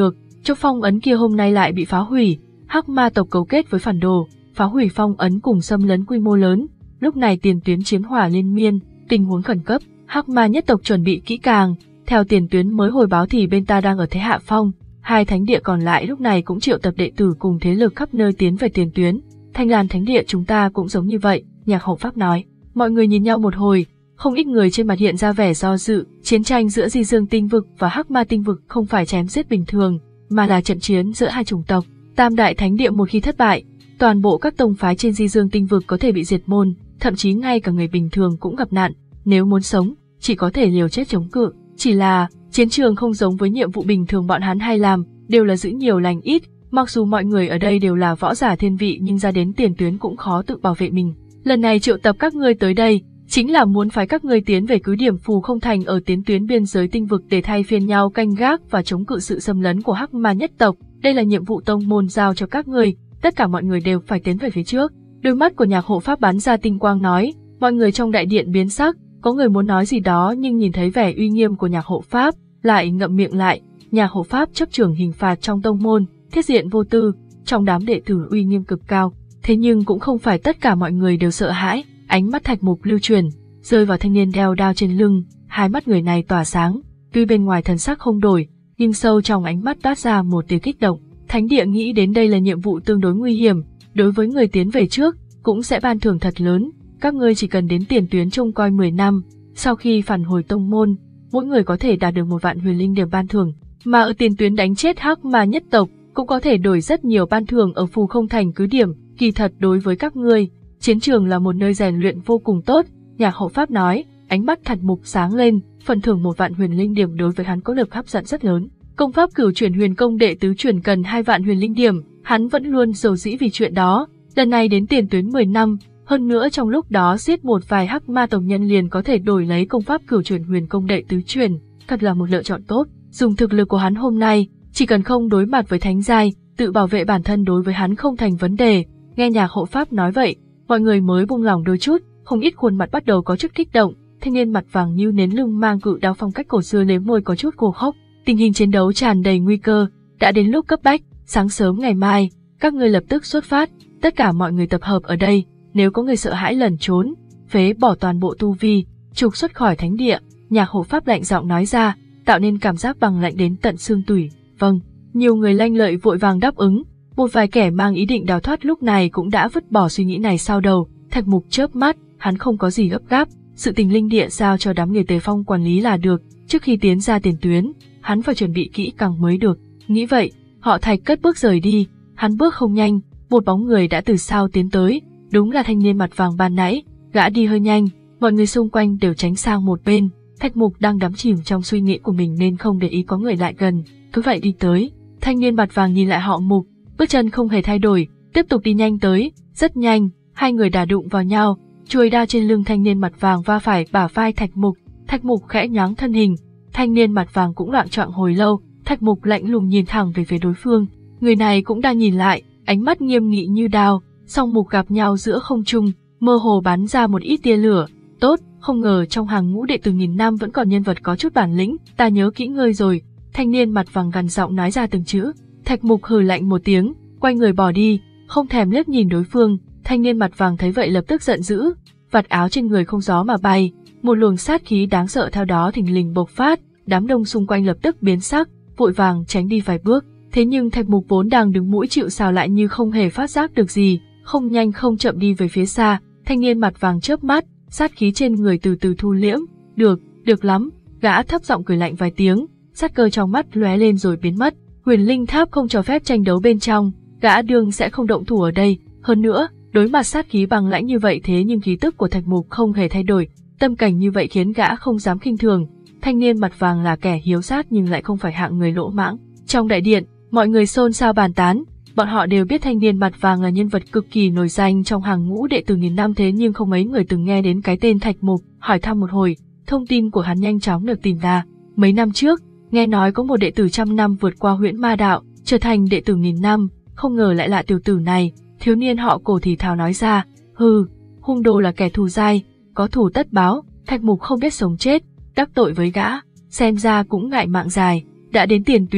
Chỗ phong ấn kia hôm nay lại bị phá hủy, Hắc Ma tộc cấu kết với phản đồ, phá hủy phong ấn cùng xâm lấn quy mô lớn. Lúc này tiền tuyến chiến hỏa liên miên, tình huống khẩn cấp, Hắc Ma nhất tộc chuẩn bị kỹ càng. Theo tiền tuyến mới hồi báo thì bên ta đang ở thế hạ phong, hai thánh địa còn lại lúc này cũng triệu tập đệ tử cùng thế lực khắp nơi tiến về tiền tuyến. Thanh Lan thánh địa chúng ta cũng giống như vậy, Nhạc Hậu Pháp nói. Mọi người nhìn nhau một hồi, không ít người trên mặt hiện ra vẻ do dự. Chiến tranh giữa Di Dương tinh vực và Hắc Ma tinh vực không phải chém giết bình thường, mà là trận chiến giữa hai chủng tộc. Tam đại thánh địa một khi thất bại, toàn bộ các tông phái trên Di Dương tinh vực có thể bị diệt môn, thậm chí ngay cả người bình thường cũng gặp nạn. Nếu muốn sống, chỉ có thể liều chết chống cự. Chỉ là, chiến trường không giống với nhiệm vụ bình thường bọn hắn hay làm, đều là giữ nhiều lành ít. Mặc dù mọi người ở đây đều là võ giả thiên vị nhưng ra đến tiền tuyến cũng khó tự bảo vệ mình. Lần này triệu tập các ngươi tới đây, chính là muốn phái các ngươi tiến về cứ điểm Phù Không Thành ở tiến tuyến biên giới tinh vực để thay phiên nhau canh gác và chống cự sự xâm lấn của Hắc Ma nhất tộc. Đây là nhiệm vụ tông môn giao cho các ngươi, tất cả mọi người đều phải tiến về phía trước. Đôi mắt của Nhạc Hộ Pháp bắn ra tinh quang nói, mọi người trong đại điện biến sắc, có người muốn nói gì đó nhưng nhìn thấy vẻ uy nghiêm của Nhạc Hộ Pháp, lại ngậm miệng lại. Nhạc Hộ Pháp chấp trưởng hình phạt trong tông môn, thiết diện vô tư, trong đám đệ tử uy nghiêm cực cao. Thế nhưng cũng không phải tất cả mọi người đều sợ hãi, ánh mắt Thạch Mục lưu truyền, rơi vào thanh niên đeo đao trên lưng, hai mắt người này tỏa sáng, tuy bên ngoài thần sắc không đổi, nhưng sâu trong ánh mắt toát ra một tia kích động. Thánh địa nghĩ đến đây là nhiệm vụ tương đối nguy hiểm, đối với người tiến về trước, cũng sẽ ban thưởng thật lớn, các ngươi chỉ cần đến tiền tuyến trông coi mười năm, sau khi phản hồi tông môn, mỗi người có thể đạt được một vạn huyền linh điểm ban thưởng, mà ở tiền tuyến đánh chết Hắc Ma nhất tộc, cũng có thể đổi rất nhiều ban thưởng ở Phù Không Thành cứ điểm. Kỳ thật đối với các ngươi, chiến trường là một nơi rèn luyện vô cùng tốt, Nhạc Hậu Pháp nói, ánh mắt Thạch Mục sáng lên, phần thưởng một vạn huyền linh điểm đối với hắn có lực hấp dẫn rất lớn. Công pháp cửu chuyển huyền công đệ tứ chuyển cần hai vạn huyền linh điểm, hắn vẫn luôn dầu dĩ vì chuyện đó, lần này đến tiền tuyến mười năm, hơn nữa trong lúc đó giết một vài Hắc Ma tộc nhân liền có thể đổi lấy công pháp cửu chuyển huyền công đệ tứ chuyển, thật là một lựa chọn tốt. Dùng thực lực của hắn hôm nay, chỉ cần không đối mặt với thánh giai, tự bảo vệ bản thân đối với hắn không thành vấn đề. Nghe Nhạc Hộ Pháp nói vậy, mọi người mới buông lòng đôi chút, không ít khuôn mặt bắt đầu có chút kích động, thanh niên mặt vàng như nến lưng mang cự đao phong cách cổ xưa liếm môi có chút khô khốc. Tình hình chiến đấu tràn đầy nguy cơ, đã đến lúc cấp bách, sáng sớm ngày mai, các ngươi lập tức xuất phát, tất cả mọi người tập hợp ở đây, nếu có người sợ hãi lẩn trốn, phế bỏ toàn bộ tu vi, trục xuất khỏi thánh địa. Nhạc Hộ Pháp lạnh giọng nói ra, tạo nên cảm giác bằng lạnh đến tận xương tủy. Vâng, nhiều người lanh lợi vội vàng đáp ứng. Một vài kẻ mang ý định đào thoát lúc này cũng đã vứt bỏ suy nghĩ này sau đầu. Thạch Mục chớp mắt, hắn không có gì gấp gáp, sự tình linh địa giao cho đám người Tề Phong quản lý là được, trước khi tiến ra tiền tuyến, hắn phải chuẩn bị kỹ càng mới được. Nghĩ vậy, họ Thạch cất bước rời đi, hắn bước không nhanh, một bóng người đã từ sau tiến tới, đúng là thanh niên mặt vàng ban nãy, gã đi hơi nhanh, mọi người xung quanh đều tránh sang một bên. Thạch Mục đang đắm chìm trong suy nghĩ của mình nên không để ý có người lại gần, cứ vậy đi tới. Thanh niên mặt vàng nhìn lại họ Mục, bước chân không hề thay đổi, tiếp tục đi nhanh tới, rất nhanh, hai người đả đụng vào nhau, chuôi đao trên lưng thanh niên mặt vàng va phải bả vai Thạch Mục, Thạch Mục khẽ nhoáng thân hình, thanh niên mặt vàng cũng loạng choạng hồi lâu, Thạch Mục lạnh lùng nhìn thẳng về phía đối phương, người này cũng đang nhìn lại, ánh mắt nghiêm nghị như đao, song mục gặp nhau giữa không trung, mơ hồ bắn ra một ít tia lửa. Tốt, không ngờ trong hàng ngũ đệ tử nghìn năm vẫn còn nhân vật có chút bản lĩnh, ta nhớ kỹ ngươi rồi. Thanh niên mặt vàng gằn giọng nói ra từng chữ. Thạch Mục hừ lạnh một tiếng, quay người bỏ đi, không thèm liếc nhìn đối phương. Thanh niên mặt vàng thấy vậy lập tức giận dữ, vạt áo trên người không gió mà bay, một luồng sát khí đáng sợ theo đó thình lình bộc phát, đám đông xung quanh lập tức biến sắc, vội vàng tránh đi vài bước. Thế nhưng Thạch Mục vốn đang đứng mũi chịu sào lại như không hề phát giác được gì, không nhanh không chậm đi về phía xa. Thanh niên mặt vàng chớp mắt, sát khí trên người từ từ thu liễm. Được, được lắm, gã thấp giọng cười lạnh vài tiếng, sát cơ trong mắt lóe lên rồi biến mất. Huyền linh tháp không cho phép tranh đấu bên trong, gã đương sẽ không động thủ ở đây. Hơn nữa, đối mặt sát khí bằng lãnh như vậy thế nhưng khí tức của Thạch Mục không hề thay đổi, tâm cảnh như vậy khiến gã không dám khinh thường. Thanh niên mặt vàng là kẻ hiếu sát nhưng lại không phải hạng người lỗ mãng. Trong đại điện, mọi người xôn xao bàn tán, bọn họ đều biết thanh niên mặt vàng là nhân vật cực kỳ nổi danh trong hàng ngũ đệ tử nghìn năm, thế nhưng không mấy người từng nghe đến cái tên Thạch Mục. Hỏi thăm một hồi, thông tin của hắn nhanh chóng được tìm ra. Mấy năm trước, nghe nói có một đệ tử trăm năm vượt qua huyễn ma đạo, trở thành đệ tử nghìn năm, không ngờ lại là tiểu tử này. Thiếu niên họ Cổ thì thào nói ra, hừ, hung đồ là kẻ thù dai, có thù tất báo. Thạch Mục không biết sống chết, đắc tội với gã, xem ra cũng ngại mạng dài. Đã đến tiền tuyến,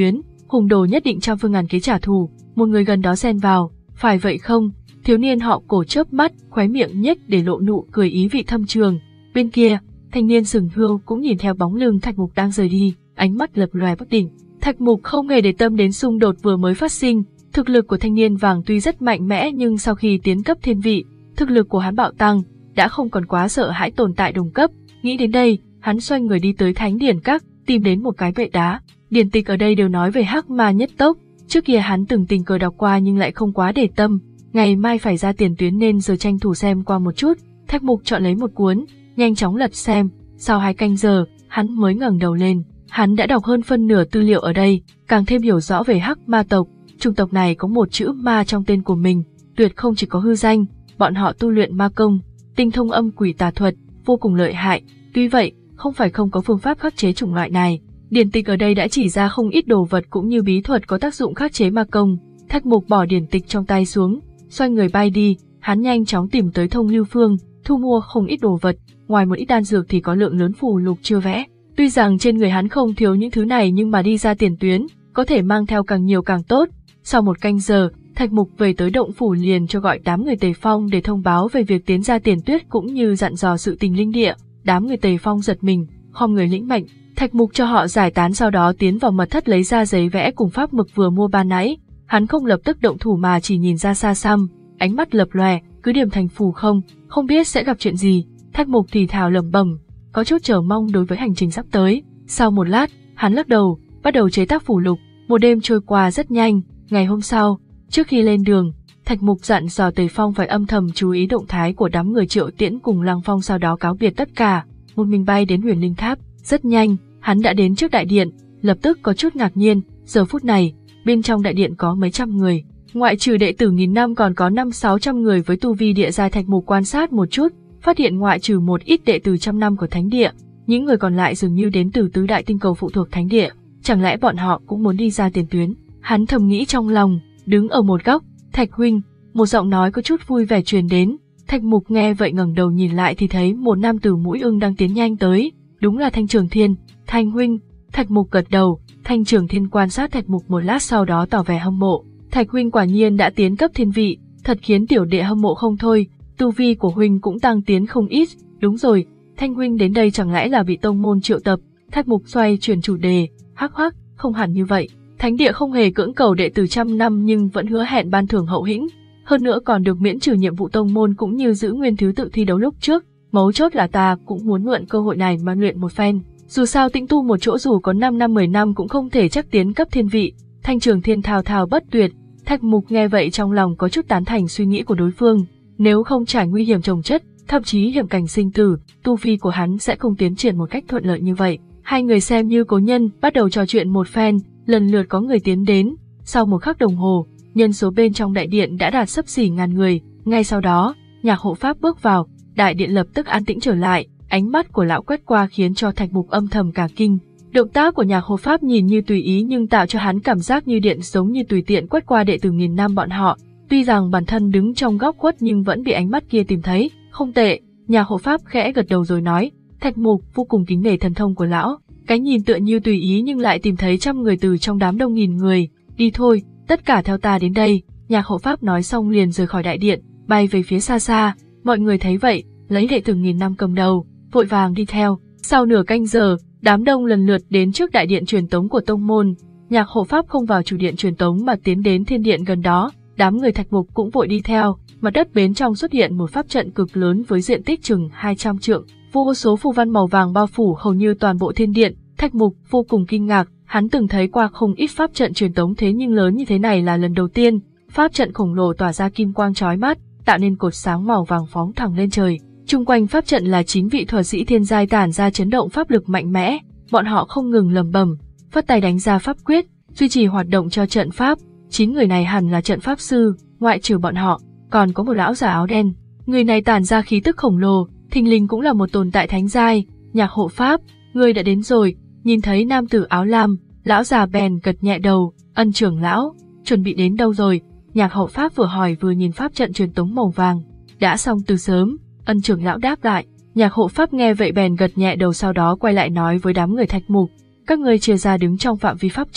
Hùng đồ nhất định trăm phương ngàn kế trả thù, một người gần đó xen vào, phải vậy không? Thiếu niên họ Cổ chớp mắt, khóe miệng nhếch để lộ nụ cười ý vị thâm trường. Bên kia, thanh niên sừng hươu cũng nhìn theo bóng lưng Thạch Mục đang rời đi, ánh mắt lập lòe bất định. Thạch Mục không hề để tâm đến xung đột vừa mới phát sinh. Thực lực của thanh niên vàng tuy rất mạnh mẽ nhưng sau khi tiến cấp thiên vị, thực lực của hắn bạo tăng, đã không còn quá sợ hãi tồn tại đồng cấp. Nghĩ đến đây, hắn xoay người đi tới Thánh Điển Các, tìm đến một cái bệ đá. Điển tịch ở đây đều nói về Hắc Ma nhất tốc, trước kia hắn từng tình cờ đọc qua nhưng lại không quá để tâm. Ngày mai phải ra tiền tuyến nên giờ tranh thủ xem qua một chút. Thạch Mục chọn lấy một cuốn, nhanh chóng lật xem. Sau hai canh giờ, hắn mới ngẩng đầu lên. Hắn đã đọc hơn phân nửa tư liệu ở đây, càng thêm hiểu rõ về Hắc Ma tộc. Chủng tộc này có một chữ ma trong tên của mình, tuyệt không chỉ có hư danh. Bọn họ tu luyện ma công, tinh thông âm quỷ tà thuật, vô cùng lợi hại. Tuy vậy, không phải không có phương pháp khắc chế chủng loại này. Điển tịch ở đây đã chỉ ra không ít đồ vật cũng như bí thuật có tác dụng khắc chế ma công. Thạch Mục bỏ điển tịch trong tay xuống, xoay người bay đi. Hắn nhanh chóng tìm tới Thông Lưu Phương, thu mua không ít đồ vật. Ngoài một ít đan dược thì có lượng lớn phù lục chưa vẽ. Tuy rằng trên người hắn không thiếu những thứ này nhưng mà đi ra tiền tuyến, có thể mang theo càng nhiều càng tốt. Sau một canh giờ, Thạch Mục về tới động phủ liền cho gọi đám người Tề Phong để thông báo về việc tiến ra tiền tuyết cũng như dặn dò sự tình linh địa. Đám người Tề Phong giật mình, khom người lĩnh mệnh. Thạch Mục cho họ giải tán, sau đó tiến vào mật thất lấy ra giấy vẽ cùng pháp mực vừa mua ban nãy. Hắn không lập tức động thủ mà chỉ nhìn ra xa xăm, ánh mắt lập lòe, cứ điểm thành phù không, không biết sẽ gặp chuyện gì. Thạch Mục thì thào lẩm bẩm, có chút chờ mong đối với hành trình sắp tới. Sau một lát, hắn lắc đầu, bắt đầu chế tác phù lục. Một đêm trôi qua rất nhanh. Ngày hôm sau, trước khi lên đường, Thạch Mục dặn dò Tề Phong phải âm thầm chú ý động thái của đám người Triệu Tiễn cùng Lăng Phong, sau đó cáo biệt tất cả, một mình bay đến Huyền Linh Tháp. Rất nhanh, hắn đã đến trước đại điện, lập tức có chút ngạc nhiên, giờ phút này, bên trong đại điện có mấy trăm người, ngoại trừ đệ tử nghìn năm còn có năm sáu trăm người với tu vi địa giai. Thạch Mục quan sát một chút, phát hiện ngoại trừ một ít đệ tử trăm năm của Thánh Địa, những người còn lại dường như đến từ tứ đại tinh cầu phụ thuộc Thánh Địa, chẳng lẽ bọn họ cũng muốn đi ra tiền tuyến? Hắn thầm nghĩ trong lòng, đứng ở một góc. Thạch huynh, một giọng nói có chút vui vẻ truyền đến. Thạch Mục nghe vậy ngẩng đầu nhìn lại thì thấy một nam tử mũi ưng đang tiến nhanh tới, đúng là Thanh Trường Thiên. Thanh huynh. Thạch Mục gật đầu. Thanh Trường Thiên quan sát Thạch Mục một lát sau đó tỏ vẻ hâm mộ. Thạch huynh quả nhiên đã tiến cấp thiên vị, thật khiến tiểu đệ hâm mộ không thôi. Tu vi của huynh cũng tăng tiến không ít. Đúng rồi, Thanh huynh đến đây chẳng lẽ là bị tông môn triệu tập? Thạch Mục xoay chuyển chủ đề. Hắc hắc, không hẳn như vậy. Thánh Địa không hề cưỡng cầu đệ tử trăm năm nhưng vẫn hứa hẹn ban thưởng hậu hĩnh, hơn nữa còn được miễn trừ nhiệm vụ tông môn cũng như giữ nguyên thứ tự thi đấu lúc trước. Mấu chốt là ta cũng muốn mượn cơ hội này mà luyện một phen. Dù sao tĩnh tu một chỗ dù có năm năm mười năm cũng không thể chắc tiến cấp thiên vị. Thanh Trường Thiên thao thao bất tuyệt. Thạch Mục nghe vậy trong lòng có chút tán thành suy nghĩ của đối phương. Nếu không trải nguy hiểm chồng chất, thậm chí hiểm cảnh sinh tử, tu vi của hắn sẽ không tiến triển một cách thuận lợi như vậy. Hai người xem như cố nhân, bắt đầu trò chuyện một phen. Lần lượt có người tiến đến. Sau một khắc đồng hồ, nhân số bên trong đại điện đã đạt xấp xỉ ngàn người. Ngay sau đó, Nhạc hộ pháp bước vào, đại điện lập tức an tĩnh trở lại. Ánh mắt của lão quét qua khiến cho Thạch Mục âm thầm cả kinh. Động tác của Nhạc hộ pháp nhìn như tùy ý nhưng tạo cho hắn cảm giác như điện giống như tùy tiện quét qua đệ tử nghìn năm bọn họ. Tuy rằng bản thân đứng trong góc khuất nhưng vẫn bị ánh mắt kia tìm thấy. Không tệ. Nhạc hộ pháp khẽ gật đầu rồi nói. Thạch Mục vô cùng kính nể thần thông của lão. Cái nhìn tựa như tùy ý nhưng lại tìm thấy trăm người từ trong đám đông nghìn người. Đi thôi, tất cả theo ta đến đây. Nhạc hộ pháp nói xong liền rời khỏi đại điện, bay về phía xa xa. Mọi người thấy vậy, lấy đệ tử nghìn năm cầm đầu, vội vàng đi theo. Sau nửa canh giờ, đám đông lần lượt đến trước đại điện truyền tống của tông môn. Nhạc hộ pháp không vào chủ điện truyền tống mà tiến đến thiên điện gần đó. Đám người Thạch Mục cũng vội đi theo. Mặt đất bên trong xuất hiện một pháp trận cực lớn với diện tích chừng hai trăm trượng. Vô số phù văn màu vàng bao phủ hầu như toàn bộ thiên điện. Thạch Mục vô cùng kinh ngạc, hắn từng thấy qua không ít pháp trận truyền tống thế nhưng lớn như thế này là lần đầu tiên. Pháp trận khổng lồ tỏa ra kim quang chói mắt, tạo nên cột sáng màu vàng phóng thẳng lên trời. Chung quanh pháp trận là chín vị thuật sĩ thiên giai tản ra chấn động pháp lực mạnh mẽ, bọn họ không ngừng lẩm bẩm, phất tay đánh ra pháp quyết, duy trì hoạt động cho trận pháp. Chín người này hẳn là trận pháp sư, ngoại trừ bọn họ, còn có một lão già áo đen. Người này tản ra khí tức khổng lồ, thình lình cũng là một tồn tại thánh giai. Nhạc hộ pháp, ngươi đã đến rồi. Nhìn thấy nam tử áo lam, lão già bèn gật nhẹ đầu. Ân trưởng lão, chuẩn bị đến đâu rồi? Nhạc hộ pháp vừa hỏi vừa nhìn pháp trận truyền tống màu vàng. Đã xong từ sớm, Ân trưởng lão đáp lại. Nhạc hộ pháp nghe vậy bèn gật nhẹ đầu, sau đó quay lại nói với đám người Thạch Mục, các ngươi chia ra đứng trong phạm vi pháp trận,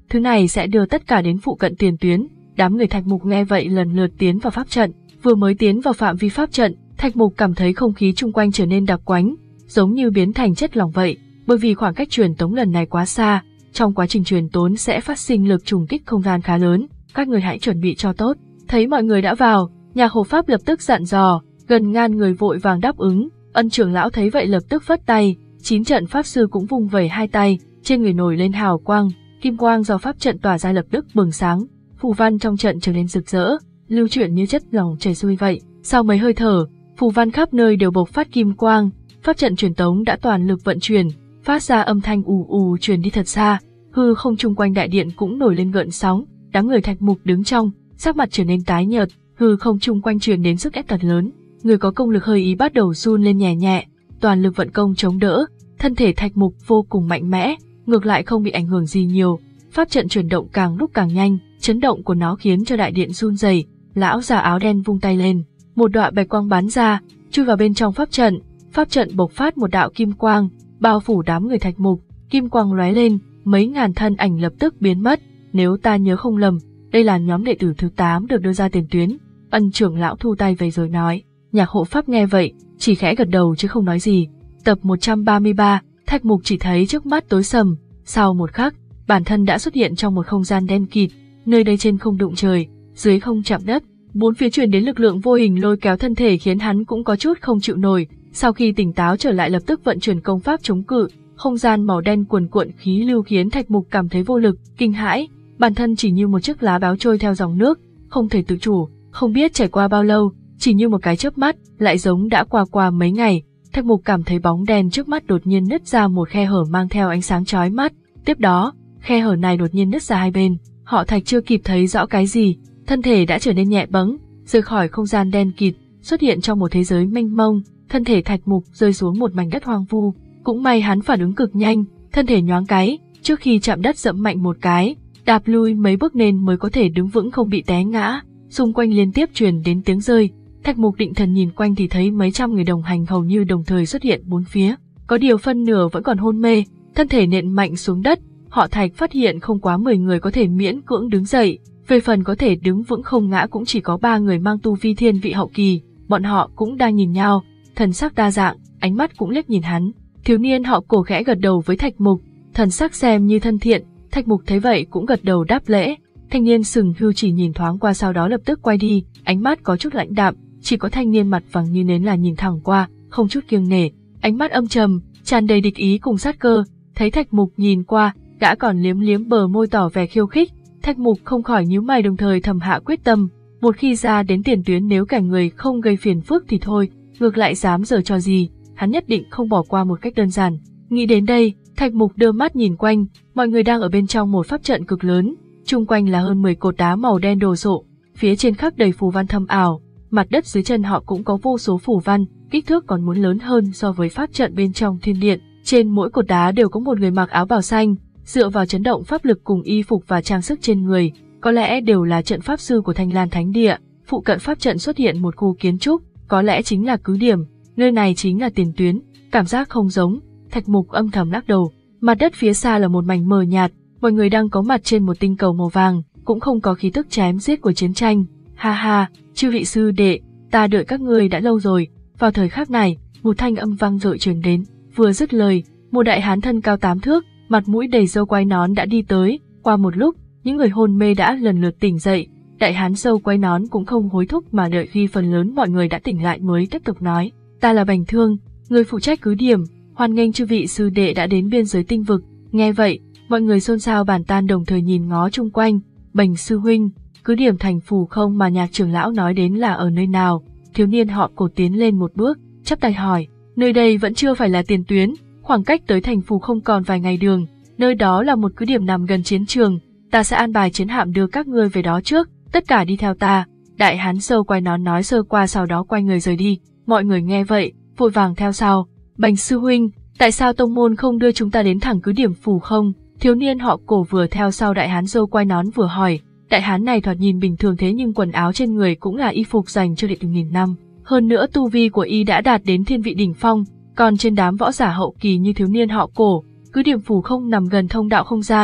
thứ này sẽ đưa tất cả đến phụ cận tiền tuyến. Đám người Thạch Mục nghe vậy lần lượt tiến vào pháp trận. Vừa mới tiến vào phạm vi pháp trận, Thạch Mục cảm thấy không khí chung quanh trở nên đặc quánh, giống như biến thành chất lỏng vậy, bởi vì khoảng cách truyền tống lần này quá xa, trong quá trình truyền tống sẽ phát sinh lực trùng kích không gian khá lớn, các người hãy chuẩn bị cho tốt. Thấy mọi người đã vào, Nhạc hộ pháp lập tức dặn dò, gần ngàn người vội vàng đáp ứng. Ân trưởng lão thấy vậy lập tức phất tay, chín trận pháp sư cũng vung vẩy hai tay, trên người nổi lên hào quang, kim quang do pháp trận tỏa ra lập tức bừng sáng, phù văn trong trận trở nên rực rỡ, lưu chuyển như chất lỏng chảy xuôi vậy. Sau mấy hơi thở, phù văn khắp nơi đều bộc phát kim quang, pháp trận truyền tống đã toàn lực vận chuyển, phát ra âm thanh ù ù truyền đi thật xa, hư không chung quanh đại điện cũng nổi lên gợn sóng. Đám người Thạch Mục đứng trong, sắc mặt trở nên tái nhợt, hư không chung quanh truyền đến sức ép thật lớn. Người có công lực hơi ý bắt đầu run lên nhẹ nhẹ, toàn lực vận công chống đỡ, thân thể Thạch Mục vô cùng mạnh mẽ, ngược lại không bị ảnh hưởng gì nhiều. Pháp trận chuyển động càng lúc càng nhanh, chấn động của nó khiến cho đại điện run rẩy. Lão già áo đen vung tay lên, một đoạn bạch quang bắn ra, chui vào bên trong pháp trận. Pháp trận bộc phát một đạo kim quang, bao phủ đám người Thạch Mục. Kim quang lóe lên, mấy ngàn thân ảnh lập tức biến mất. Nếu ta nhớ không lầm, đây là nhóm đệ tử thứ tám được đưa ra tiền tuyến. Ân trưởng lão thu tay về rồi nói. Nhạc hộ pháp nghe vậy, chỉ khẽ gật đầu chứ không nói gì. Tập một trăm ba mươi ba, Thạch Mục chỉ thấy trước mắt tối sầm. Sau một khắc, bản thân đã xuất hiện trong một không gian đen kịt. Nơi đây trên không đụng trời, dưới không chạm đất, bốn phía truyền đến lực lượng vô hình lôi kéo thân thể khiến hắn cũng có chút không chịu nổi. Sau khi tỉnh táo trở lại lập tức vận chuyển công pháp chống cự. Không gian màu đen cuồn cuộn khí lưu khiến Thạch Mục cảm thấy vô lực, kinh hãi. Bản thân chỉ như một chiếc lá báo trôi theo dòng nước, không thể tự chủ. Không biết trải qua bao lâu, chỉ như một cái chớp mắt, lại giống đã qua qua mấy ngày. Thạch Mục cảm thấy bóng đen trước mắt đột nhiên nứt ra một khe hở mang theo ánh sáng chói mắt. Tiếp đó, khe hở này đột nhiên nứt ra hai bên. Họ Thạch chưa kịp thấy rõ cái gì, thân thể đã trở nên nhẹ bẫng, rời khỏi không gian đen kịt, xuất hiện trong một thế giới mênh mông. Thân thể Thạch Mục rơi xuống một mảnh đất hoang vu. Cũng may hắn phản ứng cực nhanh, thân thể nhoáng cái, trước khi chạm đất dẫm mạnh một cái, đạp lui mấy bước nên mới có thể đứng vững không bị té ngã. Xung quanh liên tiếp truyền đến tiếng rơi. Thạch Mục định thần nhìn quanh thì thấy mấy trăm người đồng hành hầu như đồng thời xuất hiện bốn phía. Có điều phân nửa vẫn còn hôn mê, thân thể nện mạnh xuống đất. Họ Thạch phát hiện không quá mười người có thể miễn cưỡng đứng dậy. Về phần có thể đứng vững không ngã cũng chỉ có ba người mang tu vi thiên vị hậu kỳ. Bọn họ cũng đang nhìn nhau, thần sắc đa dạng, ánh mắt cũng liếc nhìn hắn. Thiếu niên họ Cổ khẽ gật đầu với Thạch Mục, thần sắc xem như thân thiện. Thạch Mục thấy vậy cũng gật đầu đáp lễ. Thanh niên sừng hưu chỉ nhìn thoáng qua sau đó lập tức quay đi, ánh mắt có chút lãnh đạm, chỉ có thanh niên mặt vàng như nến là nhìn thẳng qua, không chút kiêng nể, ánh mắt âm trầm, tràn đầy địch ý cùng sát cơ. Thấy Thạch Mục nhìn qua, đã còn liếm liếm bờ môi tỏ vẻ khiêu khích. Thạch Mục không khỏi nhíu mày đồng thời thầm hạ quyết tâm, một khi ra đến tiền tuyến nếu cả người không gây phiền phức thì thôi, ngược lại dám giở trò gì, hắn nhất định không bỏ qua một cách đơn giản. Nghĩ đến đây, Thạch Mục đưa mắt nhìn quanh, mọi người đang ở bên trong một pháp trận cực lớn, chung quanh là hơn mười cột đá màu đen đồ sộ, phía trên khắc đầy phù văn thâm ảo, mặt đất dưới chân họ cũng có vô số phù văn, kích thước còn muốn lớn hơn so với pháp trận bên trong thiên điện. Trên mỗi cột đá đều có một người mặc áo bào xanh, dựa vào chấn động pháp lực cùng y phục và trang sức trên người, có lẽ đều là trận pháp sư của Thanh Lan Thánh Địa. Phụ cận pháp trận xuất hiện một khu kiến trúc, có lẽ chính là cứ điểm, nơi này chính là tiền tuyến, cảm giác không giống. Thạch Mục âm thầm lắc đầu, mặt đất phía xa là một mảnh mờ nhạt, mọi người đang có mặt trên một tinh cầu màu vàng, cũng không có khí tức chém giết của chiến tranh. Ha ha, chư vị sư đệ, ta đợi các ngươi đã lâu rồi. Vào thời khắc này, một thanh âm vang dội truyền đến, vừa dứt lời, một đại hán thân cao tám thước, mặt mũi đầy râu quai nón đã đi tới. Qua một lúc, những người hôn mê đã lần lượt tỉnh dậy. Đại hán râu quai nón cũng không hối thúc mà đợi khi phần lớn mọi người đã tỉnh lại mới tiếp tục nói, ta là Bành Thương, người phụ trách cứ điểm, hoan nghênh chư vị sư đệ đã đến biên giới tinh vực. Nghe vậy, mọi người xôn xao bàn tan đồng thời nhìn ngó chung quanh. Bành sư huynh, cứ điểm thành Phù Không mà Nhạc trưởng lão nói đến là ở nơi nào? Thiếu niên họ Cổ tiến lên một bước, chắp tay hỏi. Nơi đây vẫn chưa phải là tiền tuyến, khoảng cách tới thành Phù Không còn vài ngày đường, nơi đó là một cứ điểm nằm gần chiến trường, ta sẽ an bài chiến hạm đưa các ngươi về đó trước, tất cả đi theo ta. Đại hán râu quai nón nói sơ qua sau đó quay người rời đi, mọi người nghe vậy, vội vàng theo sau. Bành sư huynh, tại sao tông môn không đưa chúng ta đến thẳng cứ điểm Phù Không? Thiếu niên họ Cổ vừa theo sau đại hán râu quai nón vừa hỏi. Đại hán này thoạt nhìn bình thường thế nhưng quần áo trên người cũng là y phục dành cho đệ tử nghìn năm, hơn nữa tu vi của y đã đạt đến thiên vị đỉnh phong, còn trên đám võ giả hậu kỳ như thiếu niên họ Cổ, cứ điểm Phù Không nằm gần thông đạo không gian,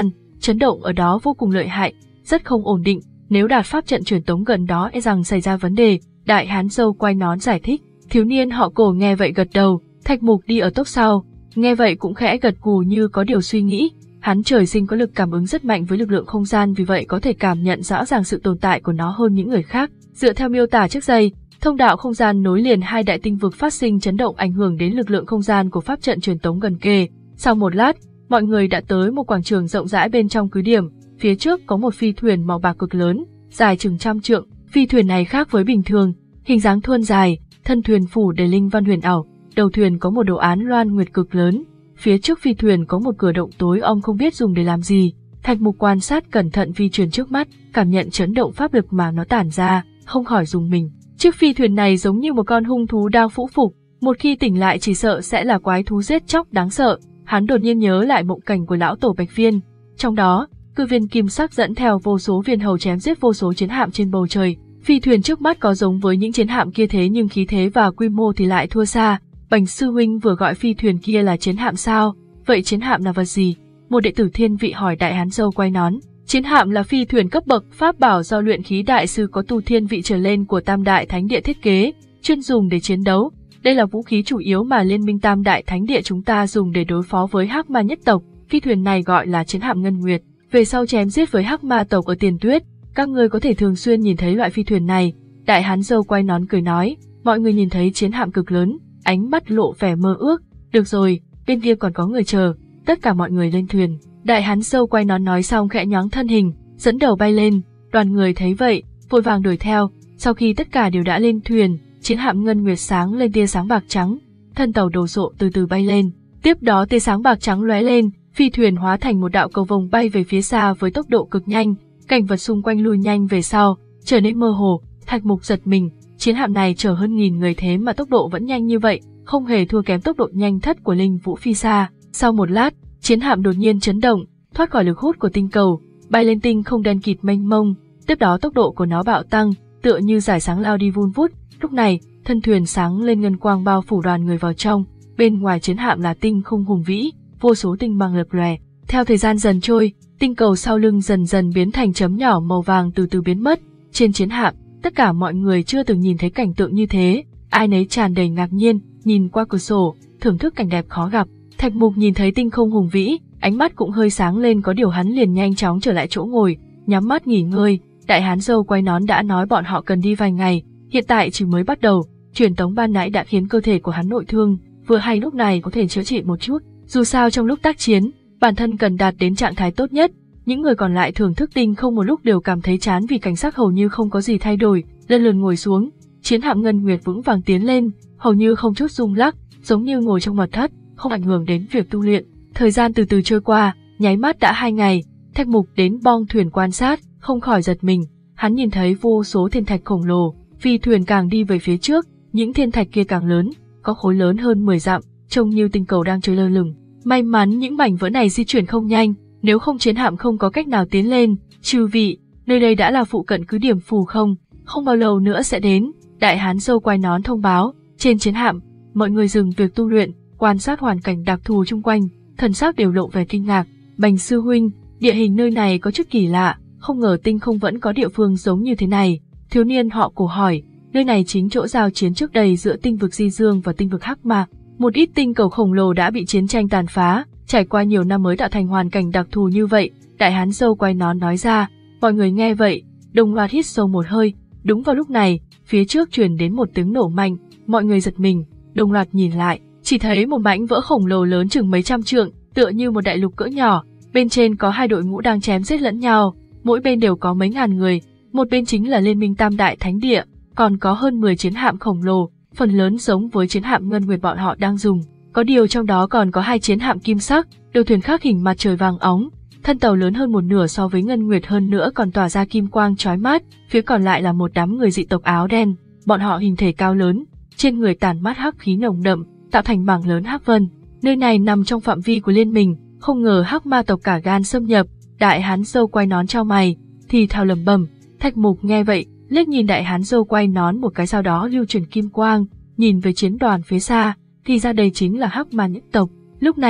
chấn động ở đó vô cùng lợi hại, rất không ổn định, nếu đạt pháp trận truyền tống gần đó e rằng xảy ra vấn đề. Đại hán râu quai nón giải thích. Thiếu niên họ Cổ nghe vậy gật đầu, Thạch Mục đi ở tốc sau, nghe vậy cũng khẽ gật gù như có điều suy nghĩ. Hắn trời sinh có lực cảm ứng rất mạnh với lực lượng không gian, vì vậy có thể cảm nhận rõ ràng sự tồn tại của nó hơn những người khác. Dựa theo miêu tả trước đây, thông đạo không gian nối liền hai đại tinh vực phát sinh chấn động ảnh hưởng đến lực lượng không gian của pháp trận truyền tống gần kề. Sau một lát, mọi người đã tới một quảng trường rộng rãi bên trong cứ điểm, phía trước có một phi thuyền màu bạc cực lớn, dài chừng trăm trượng. Phi thuyền này khác với bình thường, hình dáng thuôn dài, thân thuyền phủ đầy linh văn huyền ảo, đầu thuyền có một đồ án loan nguyệt cực lớn. Phía trước phi thuyền có một cửa động tối om không biết dùng để làm gì. Thạch Mục quan sát cẩn thận phi thuyền trước mắt, cảm nhận chấn động pháp lực mà nó tản ra, không khỏi rùng mình. Chiếc phi thuyền này giống như một con hung thú đang phũ phục, một khi tỉnh lại chỉ sợ sẽ là quái thú giết chóc đáng sợ. Hắn đột nhiên nhớ lại mộng cảnh của lão tổ Bạch Viên, trong đó, cự viên kim sắc dẫn theo vô số viên hầu chém giết vô số chiến hạm trên bầu trời. Phi thuyền trước mắt có giống với những chiến hạm kia thế nhưng khí thế và quy mô thì lại thua xa. Bành sư huynh vừa gọi phi thuyền kia là chiến hạm sao? Vậy chiến hạm là vật gì? Một đệ tử thiên vị hỏi đại hán râu quai nón. Chiến hạm là phi thuyền cấp bậc pháp bảo do luyện khí đại sư có tu thiên vị trở lên của Tam Đại Thánh Địa thiết kế, chuyên dùng để chiến đấu. Đây là vũ khí chủ yếu mà Liên minh Tam Đại Thánh Địa chúng ta dùng để đối phó với Hắc Ma nhất tộc. Phi thuyền này gọi là chiến hạm Ngân Nguyệt. Về sau chém giết với Hắc Ma tộc ở Tiền Tuyết, các ngươi có thể thường xuyên nhìn thấy loại phi thuyền này. Đại hán râu quai nón cười nói. Mọi người nhìn thấy chiến hạm cực lớn, ánh mắt lộ vẻ mơ ước. Được rồi, bên kia còn có người chờ. Tất cả mọi người lên thuyền. Đại hán râu quai nón nói xong khẽ nhoáng thân hình, dẫn đầu bay lên. Đoàn người thấy vậy, vội vàng đuổi theo. Sau khi tất cả đều đã lên thuyền, chiến hạm Ngân Nguyệt sáng lên tia sáng bạc trắng, thân tàu đồ sộ từ từ bay lên. Tiếp đó tia sáng bạc trắng lóe lên, phi thuyền hóa thành một đạo cầu vồng bay về phía xa với tốc độ cực nhanh. Cảnh vật xung quanh lùi nhanh về sau, trở nên mơ hồ. Thạch Mục giật mình, chiến hạm này chở hơn nghìn người thế mà tốc độ vẫn nhanh như vậy, không hề thua kém tốc độ nhanh thất của Linh Vũ Phi Sa. Sau một lát, chiến hạm đột nhiên chấn động, thoát khỏi lực hút của tinh cầu, bay lên tinh không đen kịt mênh mông. Tiếp đó tốc độ của nó bạo tăng, tựa như dải sáng lao đi vun vút. Lúc này, thân thuyền sáng lên ngân quang bao phủ đoàn người vào trong. Bên ngoài chiến hạm là tinh không hùng vĩ, vô số tinh băng lập lòe. Theo thời gian dần trôi, tinh cầu sau lưng dần dần biến thành chấm nhỏ màu vàng từ từ biến mất. Trên chiến hạm, tất cả mọi người chưa từng nhìn thấy cảnh tượng như thế, ai nấy tràn đầy ngạc nhiên, nhìn qua cửa sổ, thưởng thức cảnh đẹp khó gặp. Thạch Mục nhìn thấy tinh không hùng vĩ, ánh mắt cũng hơi sáng lên, có điều hắn liền nhanh chóng trở lại chỗ ngồi, nhắm mắt nghỉ ngơi. Đại hán râu quai nón đã nói bọn họ cần đi vài ngày, hiện tại chỉ mới bắt đầu, truyền tống ban nãy đã khiến cơ thể của hắn nội thương, vừa hay lúc này có thể chữa trị một chút. Dù sao trong lúc tác chiến, bản thân cần đạt đến trạng thái tốt nhất. Những người còn lại thưởng thức tinh không một lúc đều cảm thấy chán vì cảnh sắc hầu như không có gì thay đổi, lần lượt ngồi xuống. Chiến hạm Ngân Nguyệt vững vàng tiến lên, hầu như không chút rung lắc, giống như ngồi trong mật thất, không ảnh hưởng đến việc tu luyện. Thời gian từ từ trôi qua, nháy mắt đã hai ngày. Thạch Mục đến bong thuyền quan sát, không khỏi giật mình. Hắn nhìn thấy vô số thiên thạch khổng lồ, phi thuyền càng đi về phía trước, những thiên thạch kia càng lớn, có khối lớn hơn mười dặm, trông như tinh cầu đang trôi lơ lửng. May mắn những mảnh vỡ này di chuyển không nhanh, nếu không chiến hạm không có cách nào tiến lên. Chư vị, nơi đây đã là phụ cận cứ điểm Phù Không, không bao lâu nữa sẽ đến. Đại hán râu quai nón thông báo. Trên chiến hạm, mọi người dừng việc tu luyện, quan sát hoàn cảnh đặc thù chung quanh, thần sắc đều lộ vẻ kinh ngạc. Bành sư huynh, địa hình nơi này có chút kỳ lạ, không ngờ tinh không vẫn có địa phương giống như thế này. Thiếu niên họ Cổ hỏi. Nơi này chính chỗ giao chiến trước đây giữa tinh vực Di Dương và tinh vực Hắc Ma. Một ít tinh cầu khổng lồ đã bị chiến tranh tàn phá, trải qua nhiều năm mới tạo thành hoàn cảnh đặc thù như vậy. Đại hán râu quai nón nói ra. Mọi người nghe vậy, đồng loạt hít sâu một hơi. Đúng vào lúc này, phía trước truyền đến một tiếng nổ mạnh, mọi người giật mình, đồng loạt nhìn lại, chỉ thấy một mảnh vỡ khổng lồ lớn chừng mấy trăm trượng, tựa như một đại lục cỡ nhỏ. Bên trên có hai đội ngũ đang chém giết lẫn nhau, mỗi bên đều có mấy ngàn người. Một bên chính là Liên minh Tam Đại Thánh Địa, còn có hơn mười chiến hạm khổng lồ, phần lớn giống với chiến hạm Ngân Nguyệt bọn họ đang dùng. Có điều trong đó còn có hai chiến hạm kim sắc, đầu thuyền khắc hình mặt trời vàng óng, thân tàu lớn hơn một nửa so với Ngân Nguyệt, hơn nữa còn tỏa ra kim quang chói mắt. Phía còn lại là một đám người dị tộc áo đen, bọn họ hình thể cao lớn, trên người tản mát hắc khí nồng đậm, tạo thành mảng lớn hắc vân. Nơi này nằm trong phạm vi của liên minh, không ngờ Hắc Ma tộc cả gan xâm nhập. Đại hán râu quai nón chau mày, thì thào lẩm bẩm. Thạch Mục nghe vậy, liếc nhìn đại hán râu quai nón một cái, sau đó lưu chuyển kim quang, nhìn về chiến đoàn phía xa, thì ra đây chính là Hắc Ma nhất tộc. Lúc này,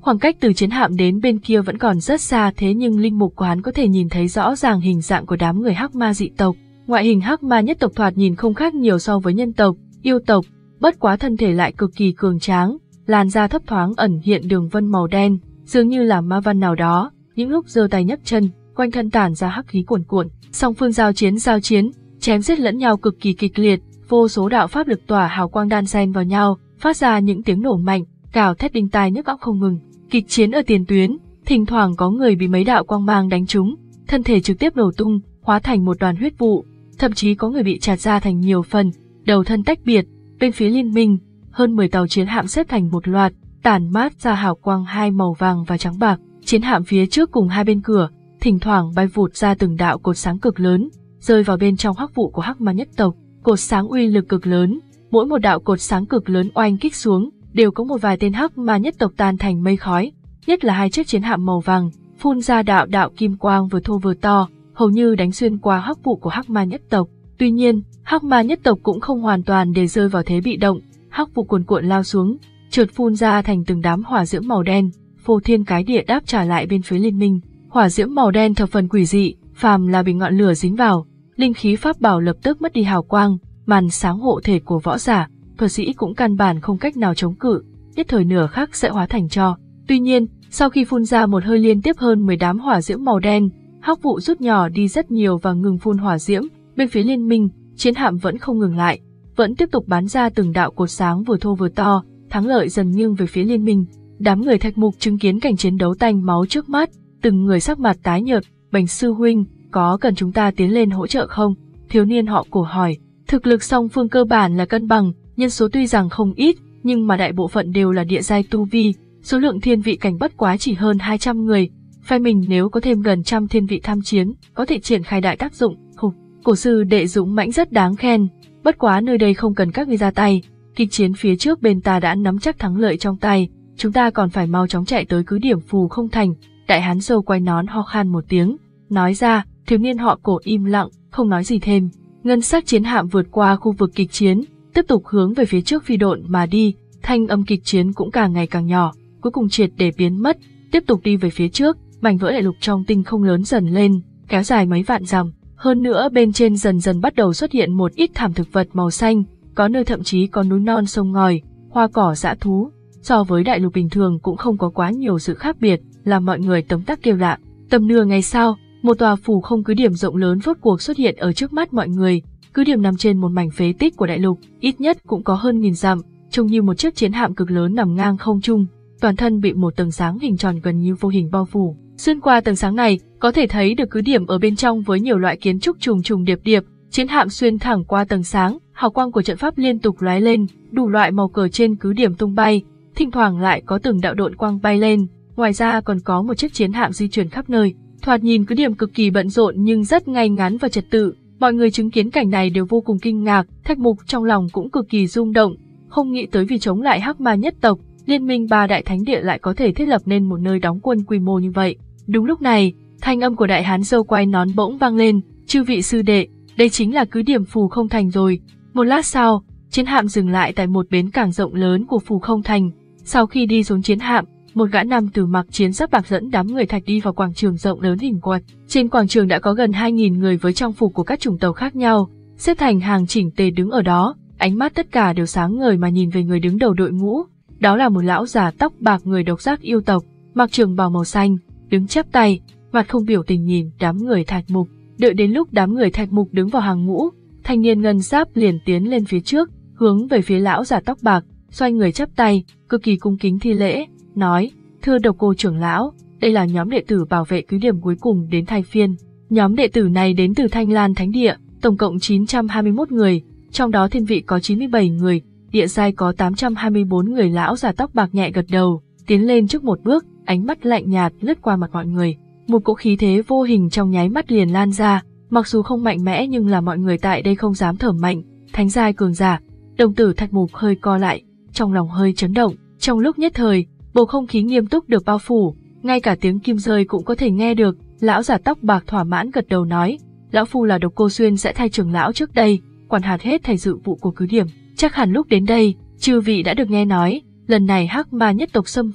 Khoảng cách từ chiến hạm đến bên kia vẫn còn rất xa, thế nhưng linh mục của hắn có thể nhìn thấy rõ ràng hình dạng của đám người hắc ma dị tộc. Ngoại hình hắc ma nhất tộc thoạt nhìn không khác nhiều so với nhân tộc, yêu tộc, bất quá thân thể lại cực kỳ cường tráng, làn da thấp thoáng ẩn hiện đường vân màu đen, dường như là ma văn nào đó. Những lúc giơ tay nhấc chân, quanh thân tản ra hắc khí cuồn cuộn. Song phương giao chiến giao chiến, chém giết lẫn nhau cực kỳ kịch liệt, vô số đạo pháp lực tỏa hào quang đan xen vào nhau, phát ra những tiếng nổ mạnh, gào thét đinh tai nhức óc không ngừng. Kịch chiến ở tiền tuyến, thỉnh thoảng có người bị mấy đạo quang mang đánh trúng, thân thể trực tiếp nổ tung, hóa thành một đoàn huyết vụ, thậm chí có người bị chặt ra thành nhiều phần, đầu thân tách biệt. Bên phía liên minh, hơn mười tàu chiến hạm xếp thành một loạt, tản mát ra hào quang hai màu vàng và trắng bạc. Chiến hạm phía trước cùng hai bên cửa, thỉnh thoảng bay vụt ra từng đạo cột sáng cực lớn, rơi vào bên trong hắc vụ của hắc ma nhất tộc. Cột sáng uy lực cực lớn, mỗi một đạo cột sáng cực lớn oanh kích xuống, đều có một vài tên hắc ma nhất tộc tan thành mây khói. Nhất là hai chiếc chiến hạm màu vàng, phun ra đạo đạo kim quang vừa thô vừa to, hầu như đánh xuyên qua hắc vụ của hắc ma nhất tộc. Tuy nhiên, hắc ma nhất tộc cũng không hoàn toàn để rơi vào thế bị động, hắc vụ cuồn cuộn lao xuống, chợt phun ra thành từng đám hỏa diễm màu đen, phô thiên cái địa đáp trả lại bên phía liên minh. Hỏa diễm màu đen thập phần quỷ dị, phàm là bị ngọn lửa dính vào, linh khí pháp bảo lập tức mất đi hào quang, màn sáng hộ thể của võ giả, thuật sĩ cũng căn bản không cách nào chống cự, nhất thời nửa khắc sẽ hóa thành tro. Tuy nhiên, sau khi phun ra một hơi liên tiếp hơn mười đám hỏa diễm màu đen, hắc vụ rút nhỏ đi rất nhiều và ngừng phun hỏa diễm. Bên phía liên minh, chiến hạm vẫn không ngừng lại, vẫn tiếp tục bắn ra từng đạo cột sáng vừa thô vừa to, thắng lợi dần nghiêng về phía liên minh. Đám người Thạch Mục chứng kiến cảnh chiến đấu tanh máu trước mắt, từng người sắc mặt tái nhợt. Bành sư huynh, có cần chúng ta tiến lên hỗ trợ không? Thiếu niên họ Cổ hỏi. Thực lực song phương cơ bản là cân bằng, nhân số tuy rằng không ít, nhưng mà đại bộ phận đều là địa giai tu vi, số lượng thiên vị cảnh bất quá chỉ hơn hai trăm người. Phe mình nếu có thêm gần trăm thiên vị tham chiến, có thể triển khai đại tác dụng. Hục, Cổ sư đệ dũng mãnh rất đáng khen, bất quá nơi đây không cần các ngươi ra tay, kịch chiến phía trước bên ta đã nắm chắc thắng lợi trong tay, chúng ta còn phải mau chóng chạy tới cứ điểm Phù Không Thành. Đại hán râu quai nón ho khan một tiếng, nói ra. Thiếu niên họ Cổ im lặng, không nói gì thêm. Ngân sắc chiến hạm vượt qua khu vực kịch chiến, tiếp tục hướng về phía trước phi độn mà đi, thanh âm kịch chiến cũng càng ngày càng nhỏ, cuối cùng triệt để biến mất, tiếp tục đi về phía trước, mảnh vỡ đại lục trong tinh không lớn dần lên, kéo dài mấy vạn dặm. Hơn nữa bên trên dần dần bắt đầu xuất hiện một ít thảm thực vật màu xanh, có nơi thậm chí có núi non sông ngòi, hoa cỏ dã thú. So với đại lục bình thường cũng không có quá nhiều sự khác biệt, làm mọi người tấm tắc kêu lạ. Tầm nửa ngày sau, một tòa phù không cứ điểm rộng lớn rốt cuộc xuất hiện ở trước mắt mọi người. Cứ điểm nằm trên một mảnh phế tích của đại lục, ít nhất cũng có hơn nghìn dặm, trông như một chiếc chiến hạm cực lớn nằm ngang không trung, toàn thân bị một tầng sáng hình tròn gần như vô hình bao phủ. Xuyên qua tầng sáng này, có thể thấy được cứ điểm ở bên trong với nhiều loại kiến trúc trùng trùng điệp điệp. Chiến hạm xuyên thẳng qua tầng sáng, hào quang của trận pháp liên tục lóe lên, đủ loại màu cờ trên cứ điểm tung bay, thỉnh thoảng lại có từng đạo độn quang bay lên. Ngoài ra còn có một chiếc chiến hạm di chuyển khắp nơi. Thoạt nhìn cứ điểm cực kỳ bận rộn nhưng rất ngay ngắn và trật tự. Mọi người chứng kiến cảnh này đều vô cùng kinh ngạc, Thạch Mục trong lòng cũng cực kỳ rung động, không nghĩ tới vì chống lại hắc ma nhất tộc, liên minh ba đại thánh địa lại có thể thiết lập nên một nơi đóng quân quy mô như vậy. Đúng lúc này, thanh âm của đại hán râu quai nón bỗng vang lên, chư vị sư đệ, đây chính là cứ điểm Phù Không Thành rồi. Một lát sau, chiến hạm dừng lại tại một bến cảng rộng lớn của Phù Không Thành. Sau khi đi xuống chiến hạm, một gã nam tử mặc chiến giáp bạc dẫn đám người Thạch đi vào quảng trường rộng lớn hình quạt. Trên quảng trường đã có gần hai nghìn người với trang phục của các chủng tộc khác nhau, xếp thành hàng chỉnh tề đứng ở đó, ánh mắt tất cả đều sáng ngời mà nhìn về người đứng đầu đội ngũ. Đó là một lão già tóc bạc người độc giác yêu tộc, mặc trường bào màu xanh, đứng chắp tay, mặt không biểu tình nhìn đám người Thạch Mục. Đợi đến lúc đám người Thạch Mục đứng vào hàng ngũ, thanh niên ngân giáp liền tiến lên phía trước, hướng về phía lão già tóc bạc, xoay người chắp tay, cực kỳ cung kính thi lễ, nói: "Thưa Độc Cô trưởng lão, đây là nhóm đệ tử bảo vệ cứ điểm cuối cùng đến thay phiên. Nhóm đệ tử này đến từ Thanh Lan Thánh Địa, tổng cộng chín trăm hai mươi mốt người, trong đó thiên vị có chín mươi bảy người, địa giai có tám trăm hai mươi bốn người." Lão già tóc bạc nhẹ gật đầu, tiến lên trước một bước, ánh mắt lạnh nhạt lướt qua mặt mọi người. Một cỗ khí thế vô hình trong nháy mắt liền lan ra, mặc dù không mạnh mẽ nhưng là mọi người tại đây không dám thở mạnh. Thánh giai cường giả. Đồng tử Thạch Mục hơi co lại, trong lòng hơi chấn động. Trong lúc nhất thời, bầu không khí nghiêm túc được bao phủ, ngay cả tiếng kim rơi cũng có thể nghe được. Lão già tóc bạc thỏa mãn gật đầu nói: "Lão phu là Độc Cô Xuyên sẽ thay trưởng lão trước đây, quản hạt hết thảy sự vụ của cứ điểm. Chắc hẳn lúc đến đây, chư vị đã được nghe nói, lần này hắc ma nhất tộc xâm phạm,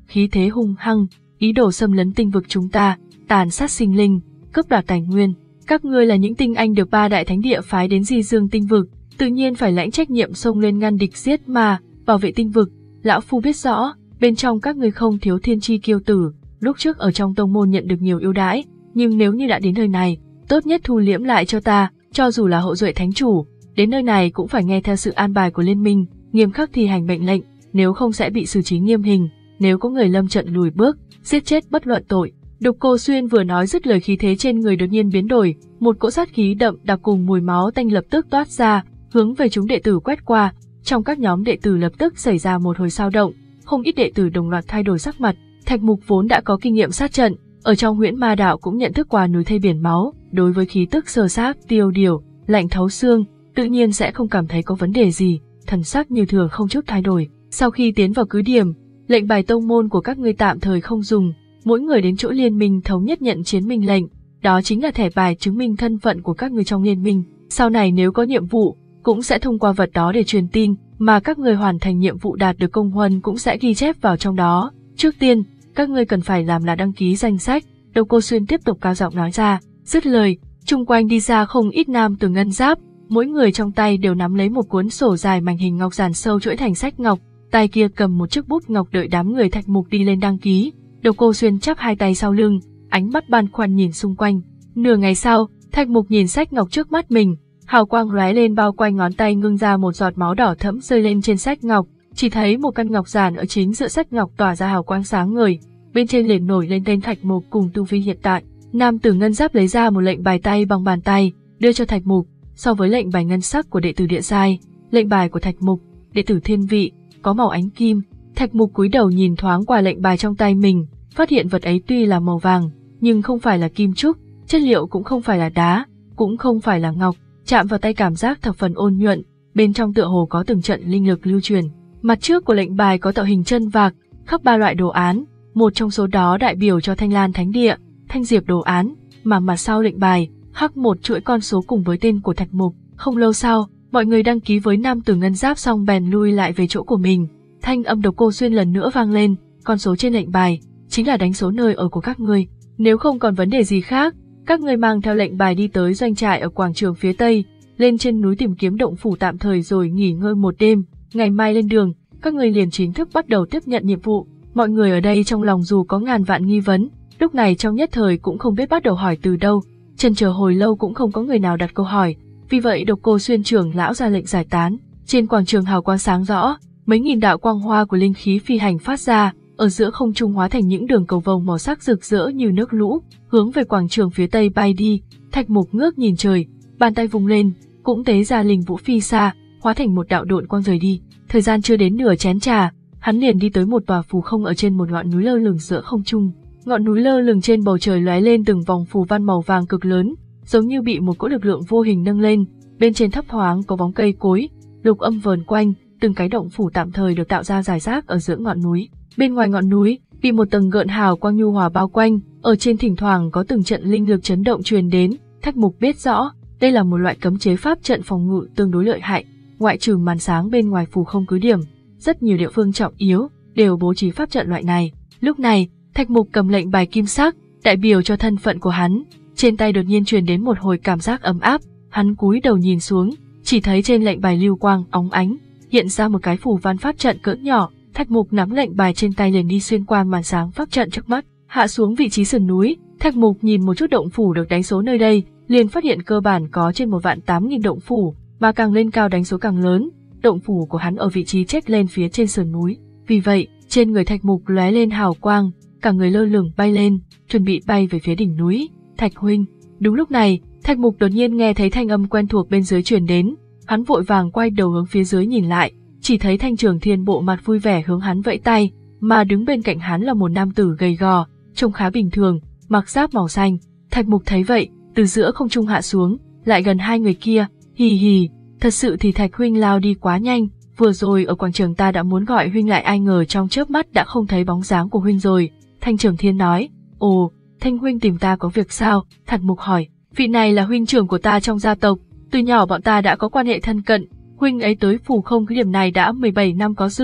khí thế hung hăng, ý đồ xâm lấn tinh vực chúng ta, tàn sát sinh linh, cướp đoạt tài nguyên. Các ngươi là những tinh anh được ba đại thánh địa phái đến di dương tinh vực, tự nhiên phải lãnh trách nhiệm xông lên ngăn địch giết mà, bảo vệ tinh vực. Lão phu biết rõ, bên trong các ngươi không thiếu thiên chi kiêu tử, lúc trước ở trong tông môn nhận được nhiều ưu đãi, nhưng nếu như đã đến nơi này, tốt nhất thu liễm lại cho ta, cho dù là hậu duệ thánh chủ, đến nơi này cũng phải nghe theo sự an bài của liên minh, nghiêm khắc thi hành mệnh lệnh, nếu không sẽ bị xử trí nghiêm hình, nếu có người lâm trận lùi bước, giết chết bất luận tội. Độc Cô Xuyên vừa nói dứt lời, khí thế trên người đột nhiên biến đổi, một cỗ sát khí đậm đặc cùng mùi máu tanh lập tức toát ra, hướng về chúng đệ tử quét qua. Trong các nhóm đệ tử lập tức xảy ra một hồi xao động, không ít đệ tử đồng loạt thay đổi sắc mặt. Thạch Mục vốn đã có kinh nghiệm sát trận, ở trong Huyễn Ma đạo cũng nhận thức qua núi thây biển máu, đối với khí tức sơ xác, tiêu điều, lạnh thấu xương, tự nhiên sẽ không cảm thấy có vấn đề gì, thần sắc như thường không chút thay đổi. Sau khi tiến vào cứ điểm, lệnh bài tông môn của các ngươi tạm thời không dùng, mỗi người đến chỗ liên minh thống nhất nhận chiến minh lệnh, đó chính là thẻ bài chứng minh thân phận của các ngươi trong liên minh. Sau này nếu có nhiệm vụ, cũng sẽ thông qua vật đó để truyền tin, mà các ngươi hoàn thành nhiệm vụ đạt được công huân cũng sẽ ghi chép vào trong đó. Trước tiên, các ngươi cần phải làm là đăng ký danh sách. Độc Cô Xuyên tiếp tục cao giọng nói ra. Dứt lời, chung quanh đi ra không ít nam tử ngân giáp, mỗi người trong tay đều nắm lấy một cuốn sổ dài mảnh hình ngọc dàn sâu chuỗi thành sách ngọc, tay kia cầm một chiếc bút ngọc đợi đám người Thạch Mục đi lên đăng ký. Độc Cô Xuyên chắp hai tay sau lưng, ánh mắt băn khoăn nhìn xung quanh. Nửa ngày sau, Thạch Mục nhìn sách ngọc trước mắt mình, hào quang lóe lên bao quanh ngón tay, ngưng ra một giọt máu đỏ thẫm rơi lên trên sách ngọc, chỉ thấy một căn ngọc giản ở chính giữa sách ngọc tỏa ra hào quang sáng ngời, bên trên liền nổi lên tên Thạch Mục cùng tu vi hiện tại. Nam tử ngân giáp lấy ra một lệnh bài tay bằng bàn tay, đưa cho Thạch Mục. So với lệnh bài ngân sắc của đệ tử địa giai, lệnh bài của Thạch Mục, đệ tử thiên vị, có màu ánh kim. Thạch Mục cúi đầu nhìn thoáng qua lệnh bài trong tay mình, phát hiện vật ấy tuy là màu vàng, nhưng không phải là kim trúc, chất liệu cũng không phải là đá, cũng không phải là ngọc, chạm vào tay cảm giác thập phần ôn nhuận, bên trong tựa hồ có từng trận linh lực lưu truyền. Mặt trước của lệnh bài có tạo hình chân vạc, khắp ba loại đồ án, một trong số đó đại biểu cho Thanh Lan Thánh Địa, Thanh Diệp đồ án, mà mặt sau lệnh bài khắc một chuỗi con số cùng với tên của Thạch Mục. Không lâu sau, mọi người đăng ký với nam tử ngân giáp xong bèn lui lại về chỗ của mình. Thanh âm Độc Cô Xuyên lần nữa vang lên, con số trên lệnh bài chính là đánh số nơi ở của các ngươi. Nếu không còn vấn đề gì khác, các ngươi mang theo lệnh bài đi tới doanh trại ở quảng trường phía tây, lên trên núi tìm kiếm động phủ tạm thời rồi nghỉ ngơi một đêm. Ngày mai lên đường, các ngươi liền chính thức bắt đầu tiếp nhận nhiệm vụ. Mọi người ở đây trong lòng dù có ngàn vạn nghi vấn, lúc này trong nhất thời cũng không biết bắt đầu hỏi từ đâu. Chần chờ hồi lâu cũng không có người nào đặt câu hỏi, vì vậy Độc Cô Xuyên trưởng lão ra lệnh giải tán. Trên quảng trường hào quang sáng rõ, mấy nghìn đạo quang hoa của linh khí phi hành phát ra, ở giữa không trung hóa thành những đường cầu vồng màu sắc rực rỡ như nước lũ, hướng về quảng trường phía tây bay đi. Thạch Mục ngước nhìn trời, bàn tay vung lên, cũng tế ra linh vũ phi xa, hóa thành một đạo độn quang rời đi. Thời gian chưa đến nửa chén trà, hắn liền đi tới một tòa phù không ở trên một ngọn núi lơ lửng giữa không trung. Ngọn núi lơ lửng trên bầu trời lóe lên từng vòng phù văn màu vàng cực lớn, giống như bị một cỗ lực lượng vô hình nâng lên. Bên trên thấp thoáng có bóng cây cối, lục âm vờn quanh, từng cái động phủ tạm thời được tạo ra rải rác ở giữa ngọn núi. Bên ngoài ngọn núi, bị một tầng gợn hào quang nhu hòa bao quanh, ở trên thỉnh thoảng có từng trận linh lực chấn động truyền đến. Thạch Mục biết rõ, đây là một loại cấm chế pháp trận phòng ngự tương đối lợi hại. Ngoại trừ màn sáng bên ngoài phù không cứ điểm, rất nhiều địa phương trọng yếu đều bố trí pháp trận loại này. Lúc này, Thạch Mục cầm lệnh bài kim sắc, đại biểu cho thân phận của hắn. Trên tay đột nhiên truyền đến một hồi cảm giác ấm áp, hắn cúi đầu nhìn xuống, chỉ thấy trên lệnh bài lưu quang óng ánh, hiện ra một cái phù văn pháp trận cỡ nhỏ. Thạch Mục nắm lệnh bài trên tay liền đi xuyên qua màn sáng pháp trận trước mắt, hạ xuống vị trí sườn núi. Thạch Mục nhìn một chút động phủ được đánh số nơi đây, liền phát hiện cơ bản có trên một vạn tám nghìn động phủ, mà càng lên cao đánh số càng lớn. Động phủ của hắn ở vị trí chếch lên phía trên sườn núi, vì vậy trên người Thạch Mục lóe lên hào quang, cả người lơ lửng bay lên, chuẩn bị bay về phía đỉnh núi. Thạch huynh. Đúng lúc này, Thạch Mục đột nhiên nghe thấy thanh âm quen thuộc bên dưới truyền đến, hắn vội vàng quay đầu hướng phía dưới nhìn lại, chỉ thấy Thanh Trường Thiên bộ mặt vui vẻ hướng hắn vẫy tay, mà đứng bên cạnh hắn là một nam tử gầy gò, trông khá bình thường, mặc giáp màu xanh. Thạch Mục thấy vậy, từ giữa không trung hạ xuống, lại gần hai người kia, hì hì, thật sự thì Thạch huynh lao đi quá nhanh, vừa rồi ở quảng trường ta đã muốn gọi huynh lại, ai ngờ trong chớp mắt đã không thấy bóng dáng của huynh rồi. Thanh Trường Thiên nói. Ồ, Thanh huynh tìm ta có việc sao? Thạch Mục hỏi. Vị này là huynh trưởng của ta trong gia tộc, từ nhỏ bọn ta đã có quan hệ thân cận, huynh ấy tới phù không cứ điểm này đã mười bảy năm có dư,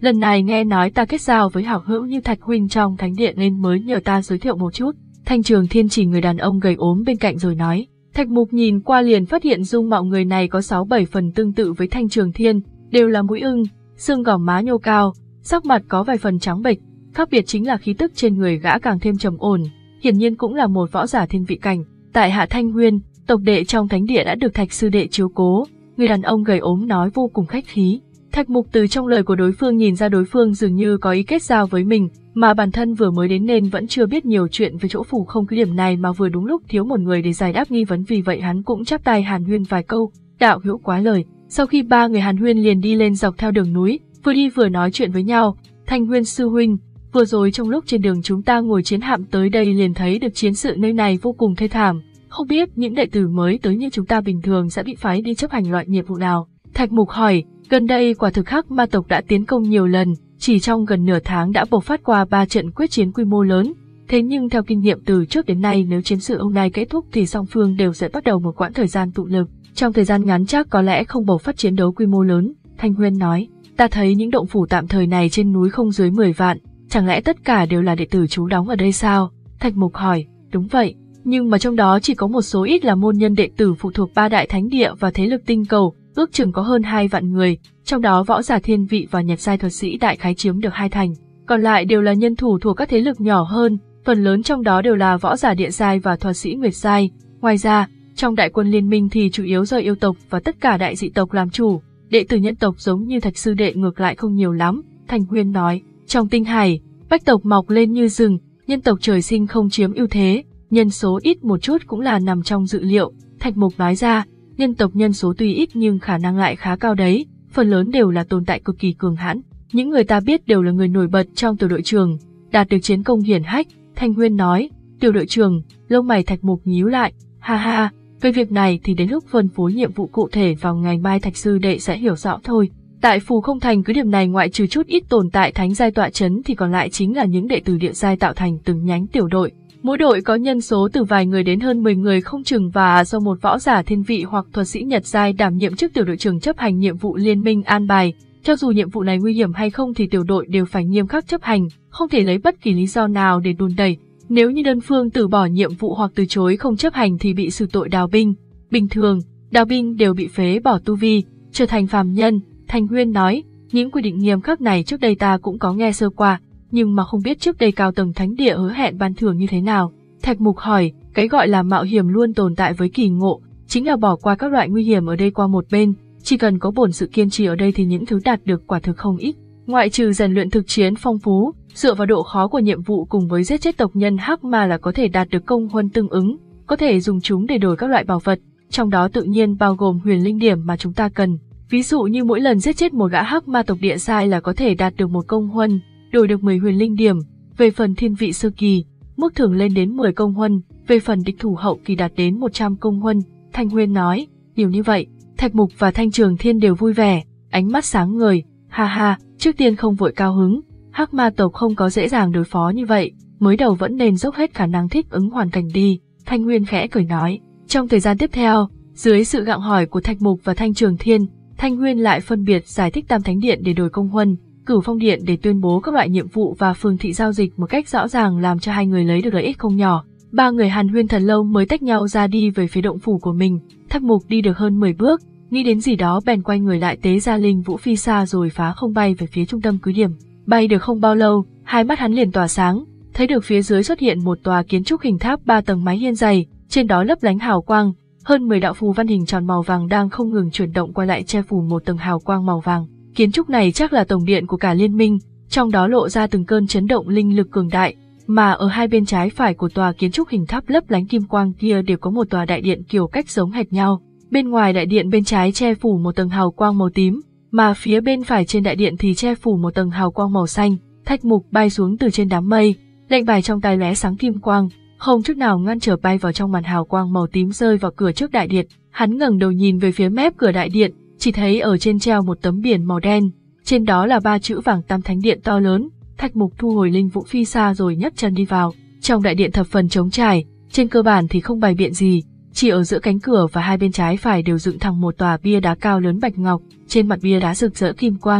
lần này nghe nói ta kết giao với hảo hữu như Thạch huynh trong thánh điện nên mới nhờ ta giới thiệu một chút. Thanh Trường Thiên chỉ người đàn ông gầy ốm bên cạnh rồi nói. Thạch Mục nhìn qua liền phát hiện dung mạo người này có sáu bảy phần tương tự với Thanh Trường Thiên, đều là mũi ưng, xương gò má nhô cao, sắc mặt có vài phần trắng bệch, khác biệt chính là khí tức trên người gã càng thêm trầm ổn, hiển nhiên cũng là một võ giả thiên vị cảnh. Tại Hạ Thanh Huyên, tộc đệ trong thánh địa đã được Thạch sư đệ chiếu cố, người đàn ông gầy ốm nói vô cùng khách khí. Thạch Mục từ trong lời của đối phương nhìn ra đối phương dường như có ý kết giao với mình, mà bản thân vừa mới đến nên vẫn chưa biết nhiều chuyện về chỗ phủ không cứ điểm này mà vừa đúng lúc thiếu một người để giải đáp nghi vấn, vì vậy hắn cũng chắp tay hàn huyên vài câu. Đạo hữu quá lời. Sau khi ba người hàn huyên liền đi lên dọc theo đường núi, vừa đi vừa nói chuyện với nhau. Thanh Huyên sư huynh, vừa rồi trong lúc trên đường chúng ta ngồi chiến hạm tới đây liền thấy được chiến sự nơi này vô cùng thê thảm, không biết những đệ tử mới tới như chúng ta bình thường sẽ bị phái đi chấp hành loại nhiệm vụ nào? Thạch Mục hỏi. Gần đây quả thực Hắc Ma tộc đã tiến công nhiều lần, chỉ trong gần nửa tháng đã bộc phát qua ba trận quyết chiến quy mô lớn. Thế nhưng theo kinh nghiệm từ trước đến nay, nếu chiến sự hôm nay kết thúc thì song phương đều sẽ bắt đầu một quãng thời gian tụ lực. Trong thời gian ngắn chắc có lẽ không bộc phát chiến đấu quy mô lớn. Thanh Huyên nói, ta thấy những động phủ tạm thời này trên núi không dưới mười vạn, chẳng lẽ tất cả đều là đệ tử trú đóng ở đây sao? Thạch Mục hỏi, đúng vậy, nhưng mà trong đó chỉ có một số ít là môn nhân đệ tử phụ thuộc ba đại thánh địa và thế lực tinh cầu, ước chừng có hơn hai vạn người, trong đó võ giả thiên vị và nhật giai thuật sĩ đại khái chiếm được hai thành, còn lại đều là nhân thủ thuộc các thế lực nhỏ hơn, phần lớn trong đó đều là võ giả địa giai và thuật sĩ nguyệt giai. Ngoài ra, trong đại quân liên minh thì chủ yếu do yêu tộc và tất cả đại dị tộc làm chủ, đệ tử nhân tộc giống như Thạch sư đệ ngược lại không nhiều lắm. Thanh Huyên nói, trong tinh hải, bách tộc mọc lên như rừng, nhân tộc trời sinh không chiếm ưu thế, nhân số ít một chút cũng là nằm trong dự liệu. Thạch Mục nói ra, nhân tộc nhân số tuy ít nhưng khả năng lại khá cao đấy, phần lớn đều là tồn tại cực kỳ cường hãn. Những người ta biết đều là người nổi bật trong tiểu đội trường, đạt được chiến công hiển hách. Thanh Huyên nói, tiểu đội trường, lông mày Thạch Mục nhíu lại, ha ha, về việc này thì đến lúc phân phối nhiệm vụ cụ thể vào ngày mai Thạch sư đệ sẽ hiểu rõ thôi. Tại Phù Không Thành cứ điểm này ngoại trừ chút ít tồn tại thánh giai tọa chấn thì còn lại chính là những đệ tử địa giai tạo thành từng nhánh tiểu đội. Mỗi đội có nhân số từ vài người đến hơn mười người không chừng và do một võ giả thiên vị hoặc thuật sĩ nhật giai đảm nhiệm chức tiểu đội trưởng chấp hành nhiệm vụ liên minh an bài. Cho dù nhiệm vụ này nguy hiểm hay không thì tiểu đội đều phải nghiêm khắc chấp hành, không thể lấy bất kỳ lý do nào để đùn đẩy. Nếu như đơn phương từ bỏ nhiệm vụ hoặc từ chối không chấp hành thì bị xử tội đào binh. Bình thường, đào binh đều bị phế bỏ tu vi, trở thành phàm nhân. Thanh Huyên nói, những quy định nghiêm khắc này trước đây ta cũng có nghe sơ qua, nhưng mà không biết trước đây cao tầng thánh địa hứa hẹn ban thưởng như thế nào. Thạch Mục hỏi, cái gọi là mạo hiểm luôn tồn tại với kỳ ngộ, chính là bỏ qua các loại nguy hiểm ở đây qua một bên, chỉ cần có bổn sự kiên trì ở đây thì những thứ đạt được quả thực không ít. Ngoại trừ rèn luyện thực chiến phong phú, dựa vào độ khó của nhiệm vụ cùng với giết chết tộc nhân Hắc Ma là có thể đạt được công huân tương ứng, có thể dùng chúng để đổi các loại bảo vật, trong đó tự nhiên bao gồm huyền linh điểm mà chúng ta cần. Ví dụ như mỗi lần giết chết một gã Hắc Ma tộc địa giai là có thể đạt được một công huân, đổi được mười huyền linh điểm. Về phần thiên vị sơ kỳ, mức thưởng lên đến mười công huân, về phần địch thủ hậu kỳ đạt đến một trăm công huân. Thanh Huyên nói, điều như vậy, Thạch Mục và Thanh Trường Thiên đều vui vẻ, ánh mắt sáng ngời, ha ha, trước tiên không vội cao hứng, Hắc Ma tộc không có dễ dàng đối phó như vậy, mới đầu vẫn nên dốc hết khả năng thích ứng hoàn cảnh đi. Thanh Huyên khẽ cười nói. Trong thời gian tiếp theo, dưới sự gặng hỏi của Thạch Mục và Thanh Trường Thiên, Thanh Huyên lại phân biệt giải thích Tam Thánh Điện để đổi công huân, Cửu Phong Điện để tuyên bố các loại nhiệm vụ và Phường Thị giao dịch một cách rõ ràng làm cho hai người lấy được lợi ích không nhỏ. Ba người hàn huyên thật lâu mới tách nhau ra đi về phía động phủ của mình. Thạch Mục đi được hơn mười bước, nghĩ đến gì đó bèn quay người lại tế ra linh vũ phi xa rồi phá không bay về phía trung tâm cứ điểm. Bay được không bao lâu, hai mắt hắn liền tỏa sáng, thấy được phía dưới xuất hiện một tòa kiến trúc hình tháp ba tầng mái hiên dày, trên đó lấp lánh hào quang, hơn mười đạo phù văn hình tròn màu vàng đang không ngừng chuyển động qua lại che phủ một tầng hào quang màu vàng. Kiến trúc này chắc là tổng điện của cả liên minh, trong đó lộ ra từng cơn chấn động linh lực cường đại, mà ở hai bên trái phải của tòa kiến trúc hình tháp lấp lánh kim quang kia đều có một tòa đại điện kiểu cách giống hệt nhau. Bên ngoài đại điện bên trái che phủ một tầng hào quang màu tím, mà phía bên phải trên đại điện thì che phủ một tầng hào quang màu xanh. Thạch Mục bay xuống từ trên đám mây, lệnh bài trong tay lóe sáng kim quang, không chút nào ngăn trở bay vào trong màn hào quang màu tím rơi vào cửa trước đại điện. Hắn ngẩng đầu nhìn về phía mép cửa đại điện, chỉ thấy ở trên treo một tấm biển màu đen, trên đó là ba chữ vàng Tam Thánh Điện to lớn. Thạch Mục thu hồi linh vũ phi xa rồi nhấc chân đi vào. Trong đại điện thập phần trống trải, trên cơ bản thì không bày biện gì, chỉ ở giữa cánh cửa và hai bên trái phải đều dựng thẳng một tòa bia đá cao lớn bạch ngọc, trên mặt bia đá rực rỡ kim quang,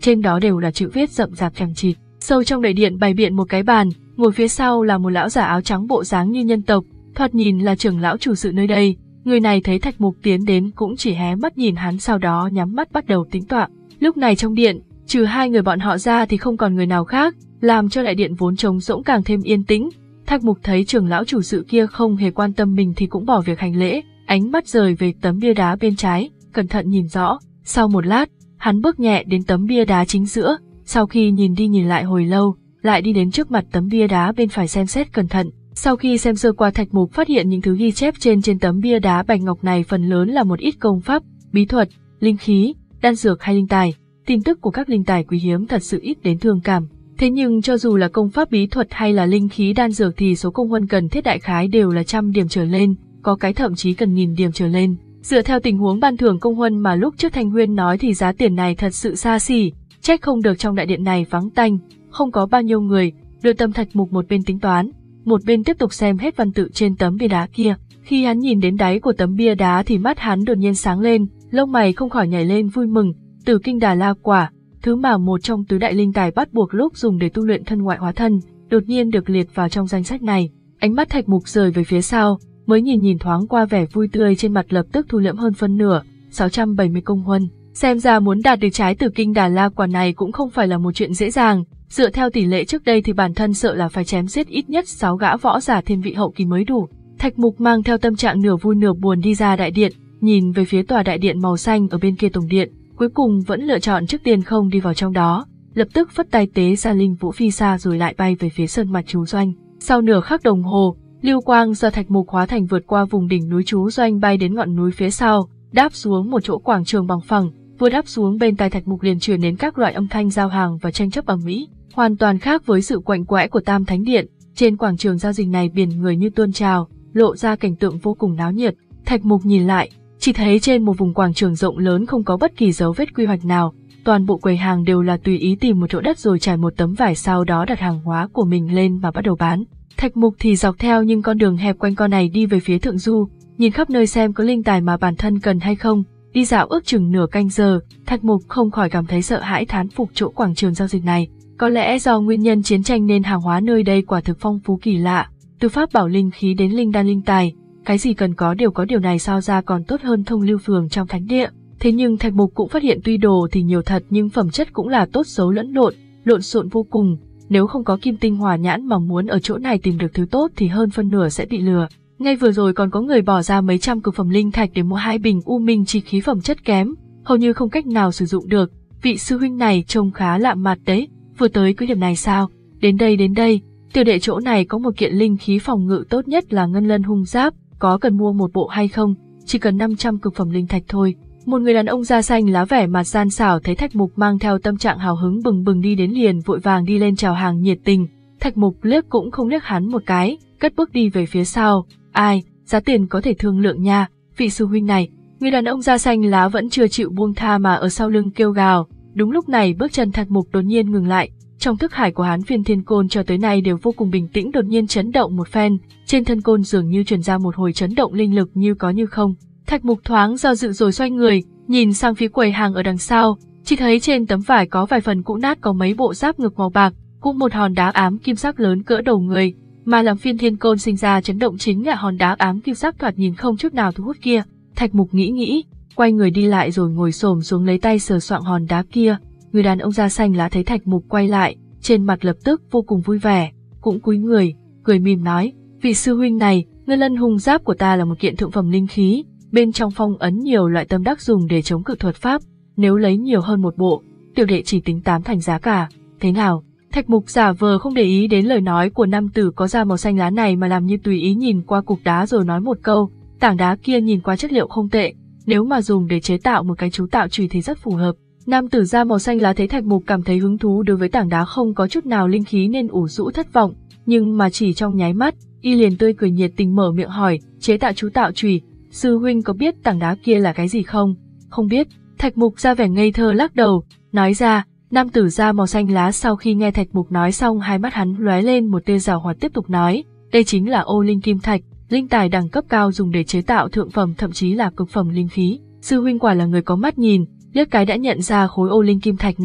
trên đó đều là chữ viết rậm rạp chằng chịt. Sâu trong đại điện bày biện một cái bàn, ngồi phía sau là một lão già áo trắng bộ dáng như nhân tộc, thoạt nhìn là trưởng lão chủ sự nơi đây. Người này thấy Thạch Mục tiến đến cũng chỉ hé mắt nhìn hắn, sau đó nhắm mắt bắt đầu tính tọa. Lúc này trong điện, trừ hai người bọn họ ra thì không còn người nào khác, làm cho đại điện vốn trống rỗng càng thêm yên tĩnh. Thạch Mục thấy trưởng lão chủ sự kia không hề quan tâm mình thì cũng bỏ việc hành lễ, ánh mắt rời về tấm bia đá bên trái, cẩn thận nhìn rõ. Sau một lát, hắn bước nhẹ đến tấm bia đá chính giữa, sau khi nhìn đi nhìn lại hồi lâu, lại đi đến trước mặt tấm bia đá bên phải xem xét cẩn thận. Sau khi xem sơ qua, Thạch Mục phát hiện những thứ ghi chép trên trên tấm bia đá bạch ngọc này phần lớn là một ít công pháp, bí thuật, linh khí, đan dược hay linh tài. Tin tức của các linh tài quý hiếm thật sự ít đến thương cảm. Thế nhưng cho dù là công pháp bí thuật hay là linh khí đan dược thì số công huân cần thiết đại khái đều là trăm điểm trở lên, có cái thậm chí cần nghìn điểm trở lên. Dựa theo tình huống ban thưởng công huân mà lúc trước Thanh Huyên nói thì giá tiền này thật sự xa xỉ, trách không được trong đại điện này vắng tanh, không có bao nhiêu người. Đưa tâm Thạch Mục một bên tính toán, một bên tiếp tục xem hết văn tự trên tấm bia đá kia. Khi hắn nhìn đến đáy của tấm bia đá thì mắt hắn đột nhiên sáng lên, lông mày không khỏi nhảy lên vui mừng. Tử Kinh Đà La Quả, thứ mà một trong tứ đại linh tài bắt buộc lúc dùng để tu luyện thân ngoại hóa thân, đột nhiên được liệt vào trong danh sách này. Ánh mắt Thạch Mục rời về phía sau, mới nhìn nhìn thoáng qua, vẻ vui tươi trên mặt lập tức thu liễm hơn phân nửa. sáu trăm bảy mươi công huân, xem ra muốn đạt được trái Tử Kinh Đà La Quả này cũng không phải là một chuyện dễ dàng. Dựa theo tỷ lệ trước đây thì bản thân sợ là phải chém giết ít nhất sáu gã võ giả thiên vị hậu kỳ mới đủ. Thạch Mục mang theo tâm trạng nửa vui nửa buồn đi ra đại điện, nhìn về phía tòa đại điện màu xanh ở bên kia tổng điện, cuối cùng vẫn lựa chọn trước tiên không đi vào trong đó, lập tức phất tay tế ra linh vũ phi xa rồi lại bay về phía sơn mạch chú doanh. Sau nửa khắc đồng hồ, lưu quang do Thạch Mục hóa thành vượt qua vùng đỉnh núi chú doanh bay đến ngọn núi phía sau, đáp xuống một chỗ quảng trường bằng phẳng. Vừa đáp xuống, bên tai Thạch Mục liền truyền đến các loại âm thanh giao hàng và tranh chấp ầm ĩ, hoàn toàn khác với sự quạnh quẽ của Tam Thánh Điện. Trên quảng trường giao dịch này biển người như tuôn trào, lộ ra cảnh tượng vô cùng náo nhiệt. Thạch Mục nhìn lại, chỉ thấy trên một vùng quảng trường rộng lớn không có bất kỳ dấu vết quy hoạch nào, toàn bộ quầy hàng đều là tùy ý tìm một chỗ đất rồi trải một tấm vải, sau đó đặt hàng hóa của mình lên và bắt đầu bán. Thạch Mục thì dọc theo những con đường hẹp quanh co này đi về phía thượng du, nhìn khắp nơi xem có linh tài mà bản thân cần hay không. Đi dạo ước chừng nửa canh giờ, Thạch Mục không khỏi cảm thấy sợ hãi, thán phục chỗ quảng trường giao dịch này. Có lẽ do nguyên nhân chiến tranh nên hàng hóa nơi đây quả thực phong phú kỳ lạ, từ pháp bảo linh khí đến linh đan linh tài, cái gì cần có đều có, điều này sao ra còn tốt hơn thông lưu phường trong thánh địa. Thế nhưng Thạch Mục cũng phát hiện tuy đồ thì nhiều thật nhưng phẩm chất cũng là tốt xấu lẫn lộn, lộn xộn vô cùng. Nếu không có kim tinh hỏa nhãn mà muốn ở chỗ này tìm được thứ tốt thì hơn phân nửa sẽ bị lừa. Ngay vừa rồi còn có người bỏ ra mấy trăm cực phẩm linh thạch để mua hai bình u minh chi khí phẩm chất kém, hầu như không cách nào sử dụng được. Vị sư huynh này trông khá lạ mặt đấy, vừa tới cứ điểm này sao? Đến đây đến đây, tiểu đệ chỗ này có một kiện linh khí phòng ngự tốt nhất là ngân lân hung giáp, có cần mua một bộ hay không? Chỉ cần năm trăm cực phẩm linh thạch thôi. Một người đàn ông da xanh lá vẻ mặt gian xảo thấy Thạch Mục mang theo tâm trạng hào hứng bừng bừng đi đến liền vội vàng đi lên chào hàng nhiệt tình. Thạch Mục liếc cũng không liếc hắn một cái, cất bước đi về phía sau. Ai, giá tiền có thể thương lượng nha, vị sư huynh này. Người đàn ông da xanh lá vẫn chưa chịu buông tha mà ở sau lưng kêu gào. Đúng lúc này bước chân Thạch Mục đột nhiên ngừng lại. Trong thức hải của hắn, Phiên Thiên Côn cho tới nay đều vô cùng bình tĩnh đột nhiên chấn động một phen, trên thân côn dường như truyền ra một hồi chấn động linh lực như có như không. Thạch Mục thoáng do dự rồi xoay người, nhìn sang phía quầy hàng ở đằng sau, chỉ thấy trên tấm vải có vài phần cũ nát có mấy bộ giáp ngực màu bạc, cũng một hòn đá ám kim sắc lớn cỡ đầu người, mà làm Phiên Thiên Côn sinh ra chấn động chính là hòn đá ám kim sắc thoạt nhìn không chút nào thu hút kia. Thạch Mục nghĩ nghĩ, quay người đi lại rồi ngồi xổm xuống lấy tay sờ soạng hòn đá kia. Người đàn ông da xanh lá thấy Thạch Mục quay lại, trên mặt lập tức vô cùng vui vẻ, cũng cúi người, cười mỉm nói: "Vị sư huynh này, ngân lân hung giáp của ta là một kiện thượng phẩm linh khí, bên trong phong ấn nhiều loại tâm đắc dùng để chống cự thuật pháp, nếu lấy nhiều hơn một bộ, tiểu đệ chỉ tính tám thành giá cả, thế nào?" Thạch Mục giả vờ không để ý đến lời nói của nam tử có da màu xanh lá này mà làm như tùy ý nhìn qua cục đá rồi nói một câu: "Tảng đá kia nhìn qua chất liệu không tệ, nếu mà dùng để chế tạo một cái chú tạo chùy thì rất phù hợp." Nam tử da màu xanh lá thấy Thạch Mục cảm thấy hứng thú đối với tảng đá không có chút nào linh khí nên ủ rũ thất vọng, nhưng mà chỉ trong nháy mắt, y liền tươi cười nhiệt tình mở miệng hỏi: "Chế tạo chú tạo chùy, sư huynh có biết tảng đá kia là cái gì không?" "Không biết." Thạch Mục ra vẻ ngây thơ lắc đầu, nói ra. Nam tử da màu xanh lá sau khi nghe Thạch Mục nói xong, hai mắt hắn lóe lên một tia giảo hoạt tiếp tục nói: "Đây chính là ô linh kim thạch, linh tài đẳng cấp cao dùng để chế tạo thượng phẩm thậm chí là cực phẩm linh khí. Sư huynh quả là người có mắt nhìn, liếc cái đã nhận ra khối ô linh kim thạch này,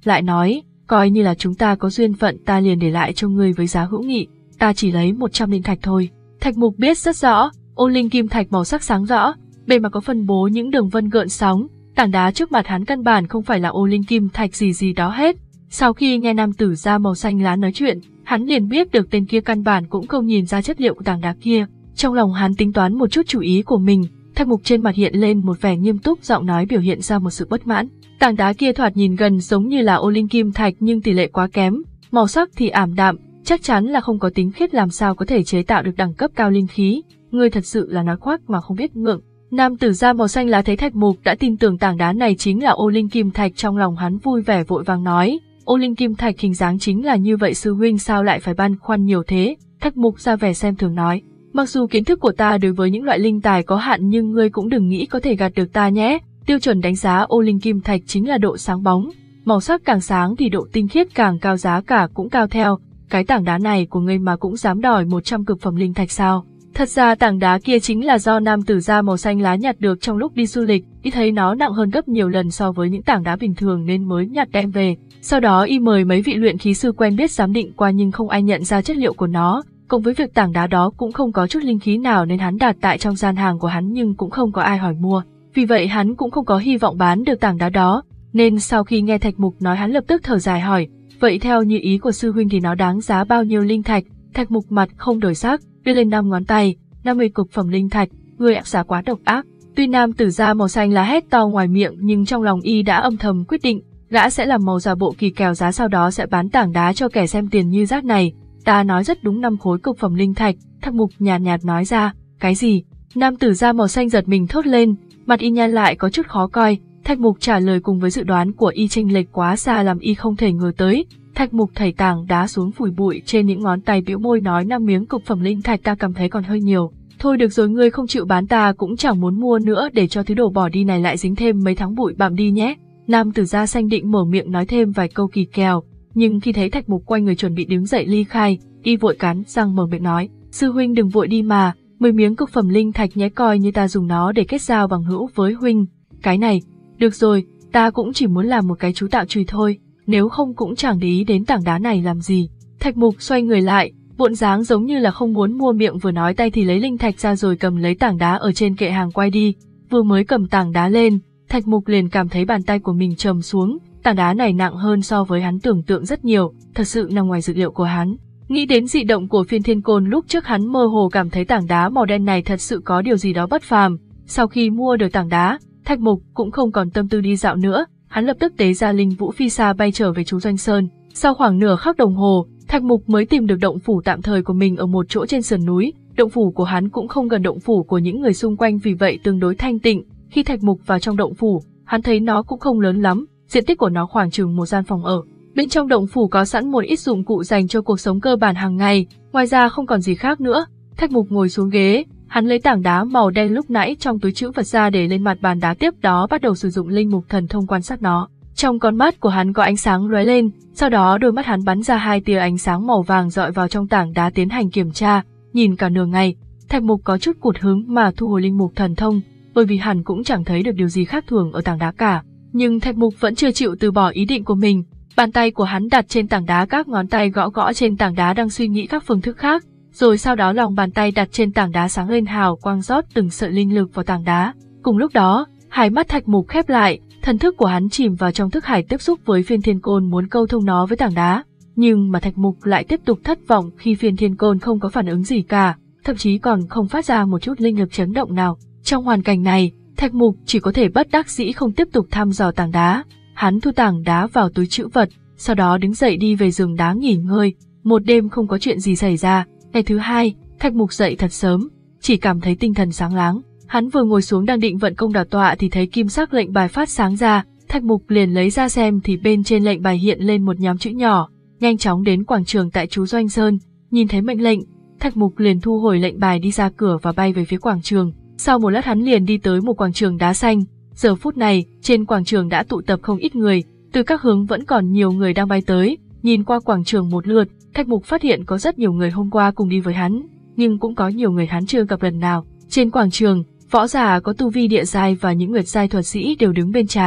lại nói, coi như là chúng ta có duyên phận ta liền để lại cho ngươi với giá hữu nghị, ta chỉ lấy một trăm linh thạch thôi. Thạch Mục biết rất rõ, ô linh kim thạch màu sắc sáng rõ, bề mặt có phân bố những đường vân gợn sóng, tảng đá trước mặt hắn căn bản không phải là ô linh kim thạch gì gì đó hết. Sau khi nghe nam tử da màu xanh lá nói chuyện, hắn liền biết được tên kia căn bản cũng không nhìn ra chất liệu của tảng đá kia. Trong lòng hắn tính toán một chút chủ ý của mình, Thạch Mục trên mặt hiện lên một vẻ nghiêm túc, giọng nói biểu hiện ra một sự bất mãn. Tảng đá kia thoạt nhìn gần giống như là ô linh kim thạch nhưng tỷ lệ quá kém, màu sắc thì ảm đạm, chắc chắn là không có tính khiết, làm sao có thể chế tạo được đẳng cấp cao linh khí. Ngươi thật sự là nói khoác mà không biết ngượng. Nam tử da màu xanh lá thấy Thạch Mục đã tin tưởng tảng đá này chính là ô linh kim thạch, trong lòng hắn vui vẻ vội vàng nói, ô linh kim thạch hình dáng chính là như vậy, sư huynh sao lại phải băn khoăn nhiều thế? Thạch Mục ra vẻ xem thường nói, mặc dù kiến thức của ta đối với những loại linh tài có hạn nhưng ngươi cũng đừng nghĩ có thể gạt được ta nhé. Tiêu chuẩn đánh giá ô linh kim thạch chính là độ sáng bóng, màu sắc càng sáng thì độ tinh khiết càng cao, giá cả cũng cao theo. Cái tảng đá này của ngươi mà cũng dám đòi một trăm cực phẩm linh thạch sao? Thật ra tảng đá kia chính là do nam tử da màu xanh lá nhặt được trong lúc đi du lịch, y thấy nó nặng hơn gấp nhiều lần so với những tảng đá bình thường nên mới nhặt đem về. Sau đó y mời mấy vị luyện khí sư quen biết giám định qua nhưng không ai nhận ra chất liệu của nó, cộng với việc tảng đá đó cũng không có chút linh khí nào nên hắn đặt tại trong gian hàng của hắn nhưng cũng không có ai hỏi mua. Vì vậy hắn cũng không có hy vọng bán được tảng đá đó, nên sau khi nghe Thạch Mục nói hắn lập tức thở dài hỏi, vậy theo như ý của sư huynh thì nó đáng giá bao nhiêu linh thạch? Thạch Mục mặt không đổi sắc, đưa lên năm ngón tay, năm mươi cực phẩm linh thạch, ngươi áp giá quá độc ác. Tuy nam tử da màu xanh lá hét to ngoài miệng nhưng trong lòng y đã âm thầm quyết định, gã sẽ làm màu giả bộ kỳ kèo giá, sau đó sẽ bán tảng đá cho kẻ xem tiền như rác này. Ta nói rất đúng, năm khối cực phẩm linh thạch. Thạch Mục nhàn nhạt, nhạt nói ra. Cái gì? Nam tử da màu xanh giật mình thốt lên, mặt y nhăn lại có chút khó coi. Thạch Mục trả lời cùng với dự đoán của y chênh lệch quá xa làm y không thể ngờ tới. Thạch Mục thảy tảng đá xuống phủi bụi trên những ngón tay, bĩu môi nói, năm miếng cực phẩm linh thạch ta cảm thấy còn hơi nhiều. Thôi được rồi, ngươi không chịu bán ta cũng chẳng muốn mua nữa, để cho thứ đồ bỏ đi này lại dính thêm mấy tháng bụi bặm đi nhé. Nam tử da xanh định mở miệng nói thêm vài câu kỳ kèo, nhưng khi thấy Thạch Mục quay người chuẩn bị đứng dậy ly khai, y vội cắn răng mở miệng nói, sư huynh đừng vội đi mà, mười miếng cực phẩm linh thạch nhé, coi như ta dùng nó để kết giao bằng hữu với huynh. Cái này, được rồi, ta cũng chỉ muốn làm một cái chú tạo chùy thôi, nếu không cũng chẳng để ý đến tảng đá này làm gì. Thạch Mục xoay người lại, bộn dáng giống như là không muốn mua, miệng vừa nói tay thì lấy linh thạch ra rồi cầm lấy tảng đá ở trên kệ hàng quay đi. Vừa mới cầm tảng đá lên, Thạch Mục liền cảm thấy bàn tay của mình trầm xuống, tảng đá này nặng hơn so với hắn tưởng tượng rất nhiều, thật sự nằm ngoài dự liệu của hắn. Nghĩ đến dị động của Phiên Thiên Côn lúc trước, hắn mơ hồ cảm thấy tảng đá màu đen này thật sự có điều gì đó bất phàm. Sau khi mua được tảng đá, Thạch Mục cũng không còn tâm tư đi dạo nữa, hắn lập tức tế ra linh vũ phi xa bay trở về chú Doanh Sơn. Sau khoảng nửa khắc đồng hồ, Thạch Mục mới tìm được động phủ tạm thời của mình ở một chỗ trên sườn núi. Động phủ của hắn cũng không gần động phủ của những người xung quanh, vì vậy tương đối thanh tịnh. Khi Thạch Mục vào trong động phủ, hắn thấy nó cũng không lớn lắm, diện tích của nó khoảng chừng một gian phòng ở. Bên trong động phủ có sẵn một ít dụng cụ dành cho cuộc sống cơ bản hàng ngày, ngoài ra không còn gì khác nữa. Thạch Mục ngồi xuống ghế, hắn lấy tảng đá màu đen lúc nãy trong túi trữ vật ra để lên mặt bàn đá, tiếp đó bắt đầu sử dụng linh mục thần thông quan sát nó. Trong con mắt của hắn có ánh sáng lóe lên, sau đó đôi mắt hắn bắn ra hai tia ánh sáng màu vàng dọi vào trong tảng đá tiến hành kiểm tra. Nhìn cả nửa ngày, Thạch Mục có chút cụt hứng mà thu hồi linh mục thần thông, bởi vì hắn cũng chẳng thấy được điều gì khác thường ở tảng đá cả. Nhưng Thạch Mục vẫn chưa chịu từ bỏ ý định của mình. Bàn tay của hắn đặt trên tảng đá, các ngón tay gõ gõ trên tảng đá đang suy nghĩ các phương thức khác, rồi sau đó lòng bàn tay đặt trên tảng đá sáng lên, hào quang rót từng sợi linh lực vào tảng đá. Cùng lúc đó, hai mắt Thạch Mục khép lại, thần thức của hắn chìm vào trong thức hải tiếp xúc với Phiên Thiên Côn, muốn câu thông nó với tảng đá. Nhưng mà Thạch Mục lại tiếp tục thất vọng khi Phiên Thiên Côn không có phản ứng gì cả, thậm chí còn không phát ra một chút linh lực chấn động nào. Trong hoàn cảnh này, Thạch Mục chỉ có thể bất đắc dĩ không tiếp tục thăm dò tảng đá. Hắn thu tảng đá vào túi trữ vật, sau đó đứng dậy đi về giường đá nghỉ ngơi. Một đêm không có chuyện gì xảy ra. Ngày thứ hai, Thạch Mục dậy thật sớm, chỉ cảm thấy tinh thần sáng láng. Hắn vừa ngồi xuống đang định vận công đả tọa thì thấy kim sắc lệnh bài phát sáng ra. Thạch Mục liền lấy ra xem thì bên trên lệnh bài hiện lên một nhóm chữ nhỏ. Nhanh chóng đến quảng trường tại chú Doanh Sơn, nhìn thấy mệnh lệnh, Thạch Mục liền thu hồi lệnh bài, đi ra cửa và bay về phía quảng trường. Sau một lát hắn liền đi tới một quảng trường đá xanh. Giờ phút này, trên quảng trường đã tụ tập không ít người, từ các hướng vẫn còn nhiều người đang bay tới. Nhìn qua quảng trường một lượt, Thạch Mục phát hiện có rất nhiều người hôm qua cùng đi với hắn, nhưng cũng có nhiều người hắn chưa gặp lần nào. Trên quảng trường, võ giả có tu vi địa giai và những nguyệt giai thuật sĩ đều đứng bên trái,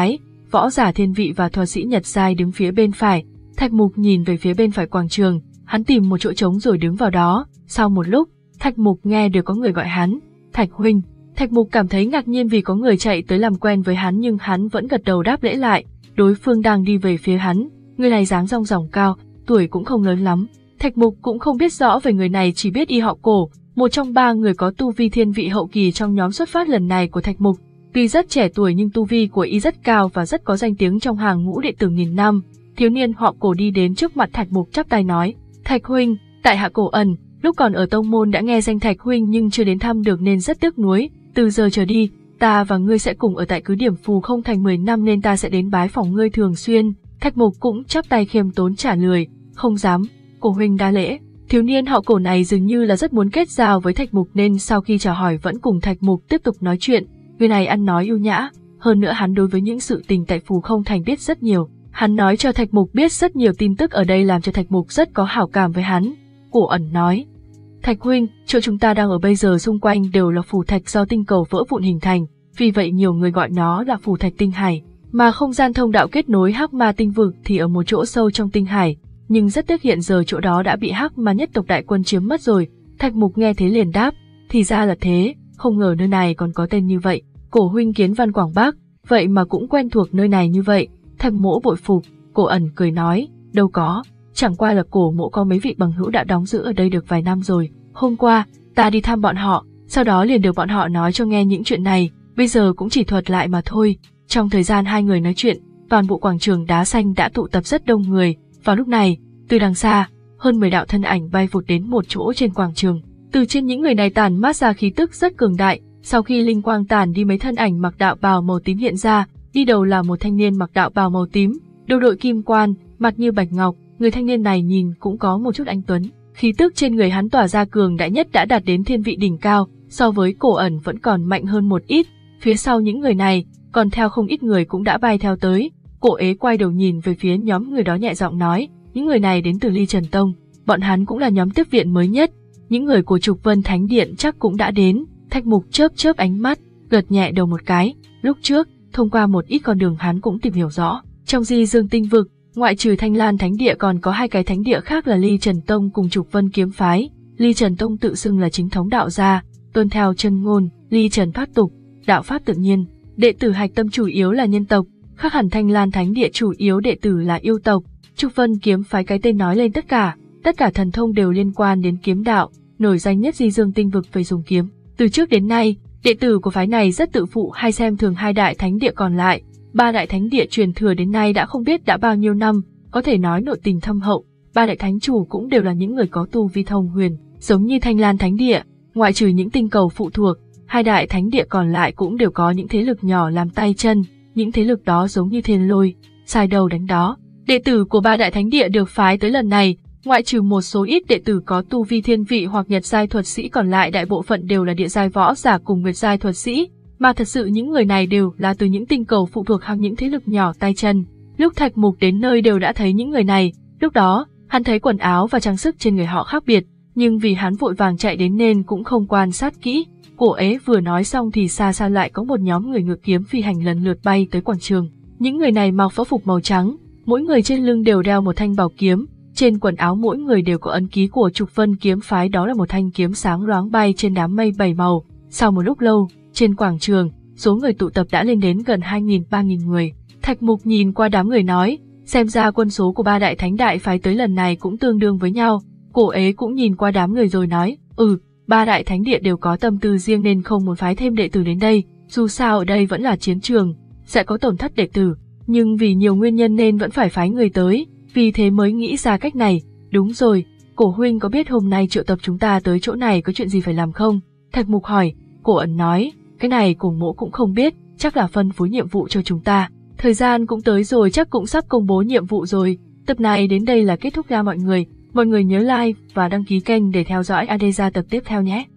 võ giả thiên vị và thuật sĩ nhật giai đứng phía bên phải. Thạch Mục nhìn về phía bên phải quảng trường, hắn tìm một chỗ trống rồi đứng vào đó. Sau một lúc, Thạch Mục nghe được có người gọi hắn, Thạch huynh. Thạch Mục cảm thấy ngạc nhiên vì có người chạy tới làm quen với hắn, nhưng hắn vẫn gật đầu đáp lễ lại. Đối phương đang đi về phía hắn, người này dáng rong ròng cao, tuổi cũng không lớn lắm. Thạch Mục cũng không biết rõ về người này, chỉ biết y họ Cổ, một trong ba người có tu vi thiên vị hậu kỳ trong nhóm xuất phát lần này của Thạch Mục. Tuy rất trẻ tuổi nhưng tu vi của y rất cao và rất có danh tiếng trong hàng ngũ đệ tử nghìn năm. Thiếu niên họ Cổ đi đến trước mặt Thạch Mục chắp tay nói, Thạch huynh, tại hạ Cổ Ẩn, lúc còn ở tông môn đã nghe danh Thạch huynh nhưng chưa đến thăm được nên rất tiếc nuối. Từ giờ trở đi, ta và ngươi sẽ cùng ở tại cứ điểm Phù Không Thành mười năm nên ta sẽ đến bái phỏng ngươi thường xuyên. Thạch Mục cũng chắp tay khiêm tốn trả lời, không dám, Cổ huynh đa lễ. Thiếu niên họ Cổ này dường như là rất muốn kết giao với Thạch Mục nên sau khi chào hỏi vẫn cùng Thạch Mục tiếp tục nói chuyện. Người này ăn nói ưu nhã, hơn nữa hắn đối với những sự tình tại Phù Không Thành biết rất nhiều. Hắn nói cho Thạch Mục biết rất nhiều tin tức ở đây làm cho Thạch Mục rất có hảo cảm với hắn. Cổ Ẩn nói, Thạch huynh, chỗ chúng ta đang ở bây giờ xung quanh đều là phù thạch do tinh cầu vỡ vụn hình thành, vì vậy nhiều người gọi nó là phù thạch tinh hải, mà không gian thông đạo kết nối Hắc Ma tinh vực thì ở một chỗ sâu trong tinh hải, nhưng rất tiếc hiện giờ chỗ đó đã bị Hắc Ma nhất tộc đại quân chiếm mất rồi. Thạch Mục nghe thế liền đáp, thì ra là thế, không ngờ nơi này còn có tên như vậy. Cổ huynh kiến văn quảng Bắc, vậy mà cũng quen thuộc nơi này như vậy. Thạch Mỗ bội phục. Cổ Ẩn cười nói, đâu có, chẳng qua là Cổ Mỗ có mấy vị bằng hữu đã đóng giữ ở đây được vài năm rồi. Hôm qua, ta đi thăm bọn họ, sau đó liền được bọn họ nói cho nghe những chuyện này, bây giờ cũng chỉ thuật lại mà thôi. Trong thời gian hai người nói chuyện, toàn bộ quảng trường đá xanh đã tụ tập rất đông người. Vào lúc này, từ đằng xa, hơn mười đạo thân ảnh bay vụt đến một chỗ trên quảng trường. Từ trên những người này tản mát ra khí tức rất cường đại. Sau khi linh quang tản đi, mấy thân ảnh mặc đạo bào màu tím hiện ra, đi đầu là một thanh niên mặc đạo bào màu tím, đầu đội kim quan, mặt như bạch ngọc. Người thanh niên này nhìn cũng có một chút anh tuấn. Khí tức trên người hắn tỏa ra cường đại nhất đã đạt đến thiên vị đỉnh cao, so với Cổ Ẩn vẫn còn mạnh hơn một ít. Phía sau những người này, còn theo không ít người cũng đã bay theo tới. Cổ Ế quay đầu nhìn về phía nhóm người đó nhẹ giọng nói, những người này đến từ Ly Trần Tông, bọn hắn cũng là nhóm tiếp viện mới nhất. Những người của Trục Vân Thánh Điện chắc cũng đã đến. Thạch Mục chớp chớp ánh mắt, gật nhẹ đầu một cái. Lúc trước, thông qua một ít con đường hắn cũng tìm hiểu rõ, trong Di Dương Tinh Vực, ngoại trừ Thanh Lan Thánh Địa còn có hai cái thánh địa khác là Ly Trần Tông cùng Trục Vân Kiếm Phái. Ly Trần Tông tự xưng là chính thống đạo gia, tuân theo chân ngôn, Ly Trần pháp tục, đạo pháp tự nhiên, đệ tử hạch tâm chủ yếu là nhân tộc, khác hẳn Thanh Lan Thánh Địa chủ yếu đệ tử là yêu tộc. Trục Vân Kiếm Phái cái tên nói lên tất cả, tất cả thần thông đều liên quan đến kiếm đạo, nổi danh nhất Di Dương Tinh Vực về dùng kiếm. Từ trước đến nay, đệ tử của phái này rất tự phụ hay xem thường hai đại thánh địa còn lại. Ba đại thánh địa truyền thừa đến nay đã không biết đã bao nhiêu năm, có thể nói nội tình thâm hậu. Ba đại thánh chủ cũng đều là những người có tu vi thông huyền, giống như Thanh Lan Thánh Địa, ngoại trừ những tinh cầu phụ thuộc, hai đại thánh địa còn lại cũng đều có những thế lực nhỏ làm tay chân, những thế lực đó giống như thiên lôi, sai đầu đánh đó. Đệ tử của ba đại thánh địa được phái tới lần này, ngoại trừ một số ít đệ tử có tu vi thiên vị hoặc nhật giai thuật sĩ, còn lại đại bộ phận đều là địa giai võ giả cùng nguyệt giai thuật sĩ, mà thật sự những người này đều là từ những tinh cầu phụ thuộc hoặc những thế lực nhỏ tay chân. Lúc Thạch Mục đến nơi đều đã thấy những người này, lúc đó, hắn thấy quần áo và trang sức trên người họ khác biệt, nhưng vì hắn vội vàng chạy đến nên cũng không quan sát kỹ. Cổ Ế vừa nói xong thì xa xa lại có một nhóm người ngự kiếm phi hành lần lượt bay tới quảng trường. Những người này mặc võ phục màu trắng, mỗi người trên lưng đều đeo một thanh bảo kiếm, trên quần áo mỗi người đều có ấn ký của Trục Vân Kiếm Phái, đó là một thanh kiếm sáng loáng bay trên đám mây bảy màu. Sau một lúc lâu, trên quảng trường, số người tụ tập đã lên đến gần hai nghìn ba nghìn người. Thạch Mục nhìn qua đám người nói, xem ra quân số của ba đại thánh đại phái tới lần này cũng tương đương với nhau. Cổ Ế cũng nhìn qua đám người rồi nói, ừ, ba đại thánh địa đều có tâm tư riêng nên không muốn phái thêm đệ tử đến đây, dù sao ở đây vẫn là chiến trường, sẽ có tổn thất đệ tử, nhưng vì nhiều nguyên nhân nên vẫn phải phái người tới, vì thế mới nghĩ ra cách này. Đúng rồi, Cổ huynh có biết hôm nay triệu tập chúng ta tới chỗ này có chuyện gì phải làm không? Thạch Mục hỏi. Cổ Ẩn nói, cái này Cổ Mỗ cũng không biết, chắc là phân phối nhiệm vụ cho chúng ta. Thời gian cũng tới rồi, chắc cũng sắp công bố nhiệm vụ rồi. Tập này đến đây là kết thúc nha mọi người. Mọi người nhớ like và đăng ký kênh để theo dõi Adeza tập tiếp theo nhé.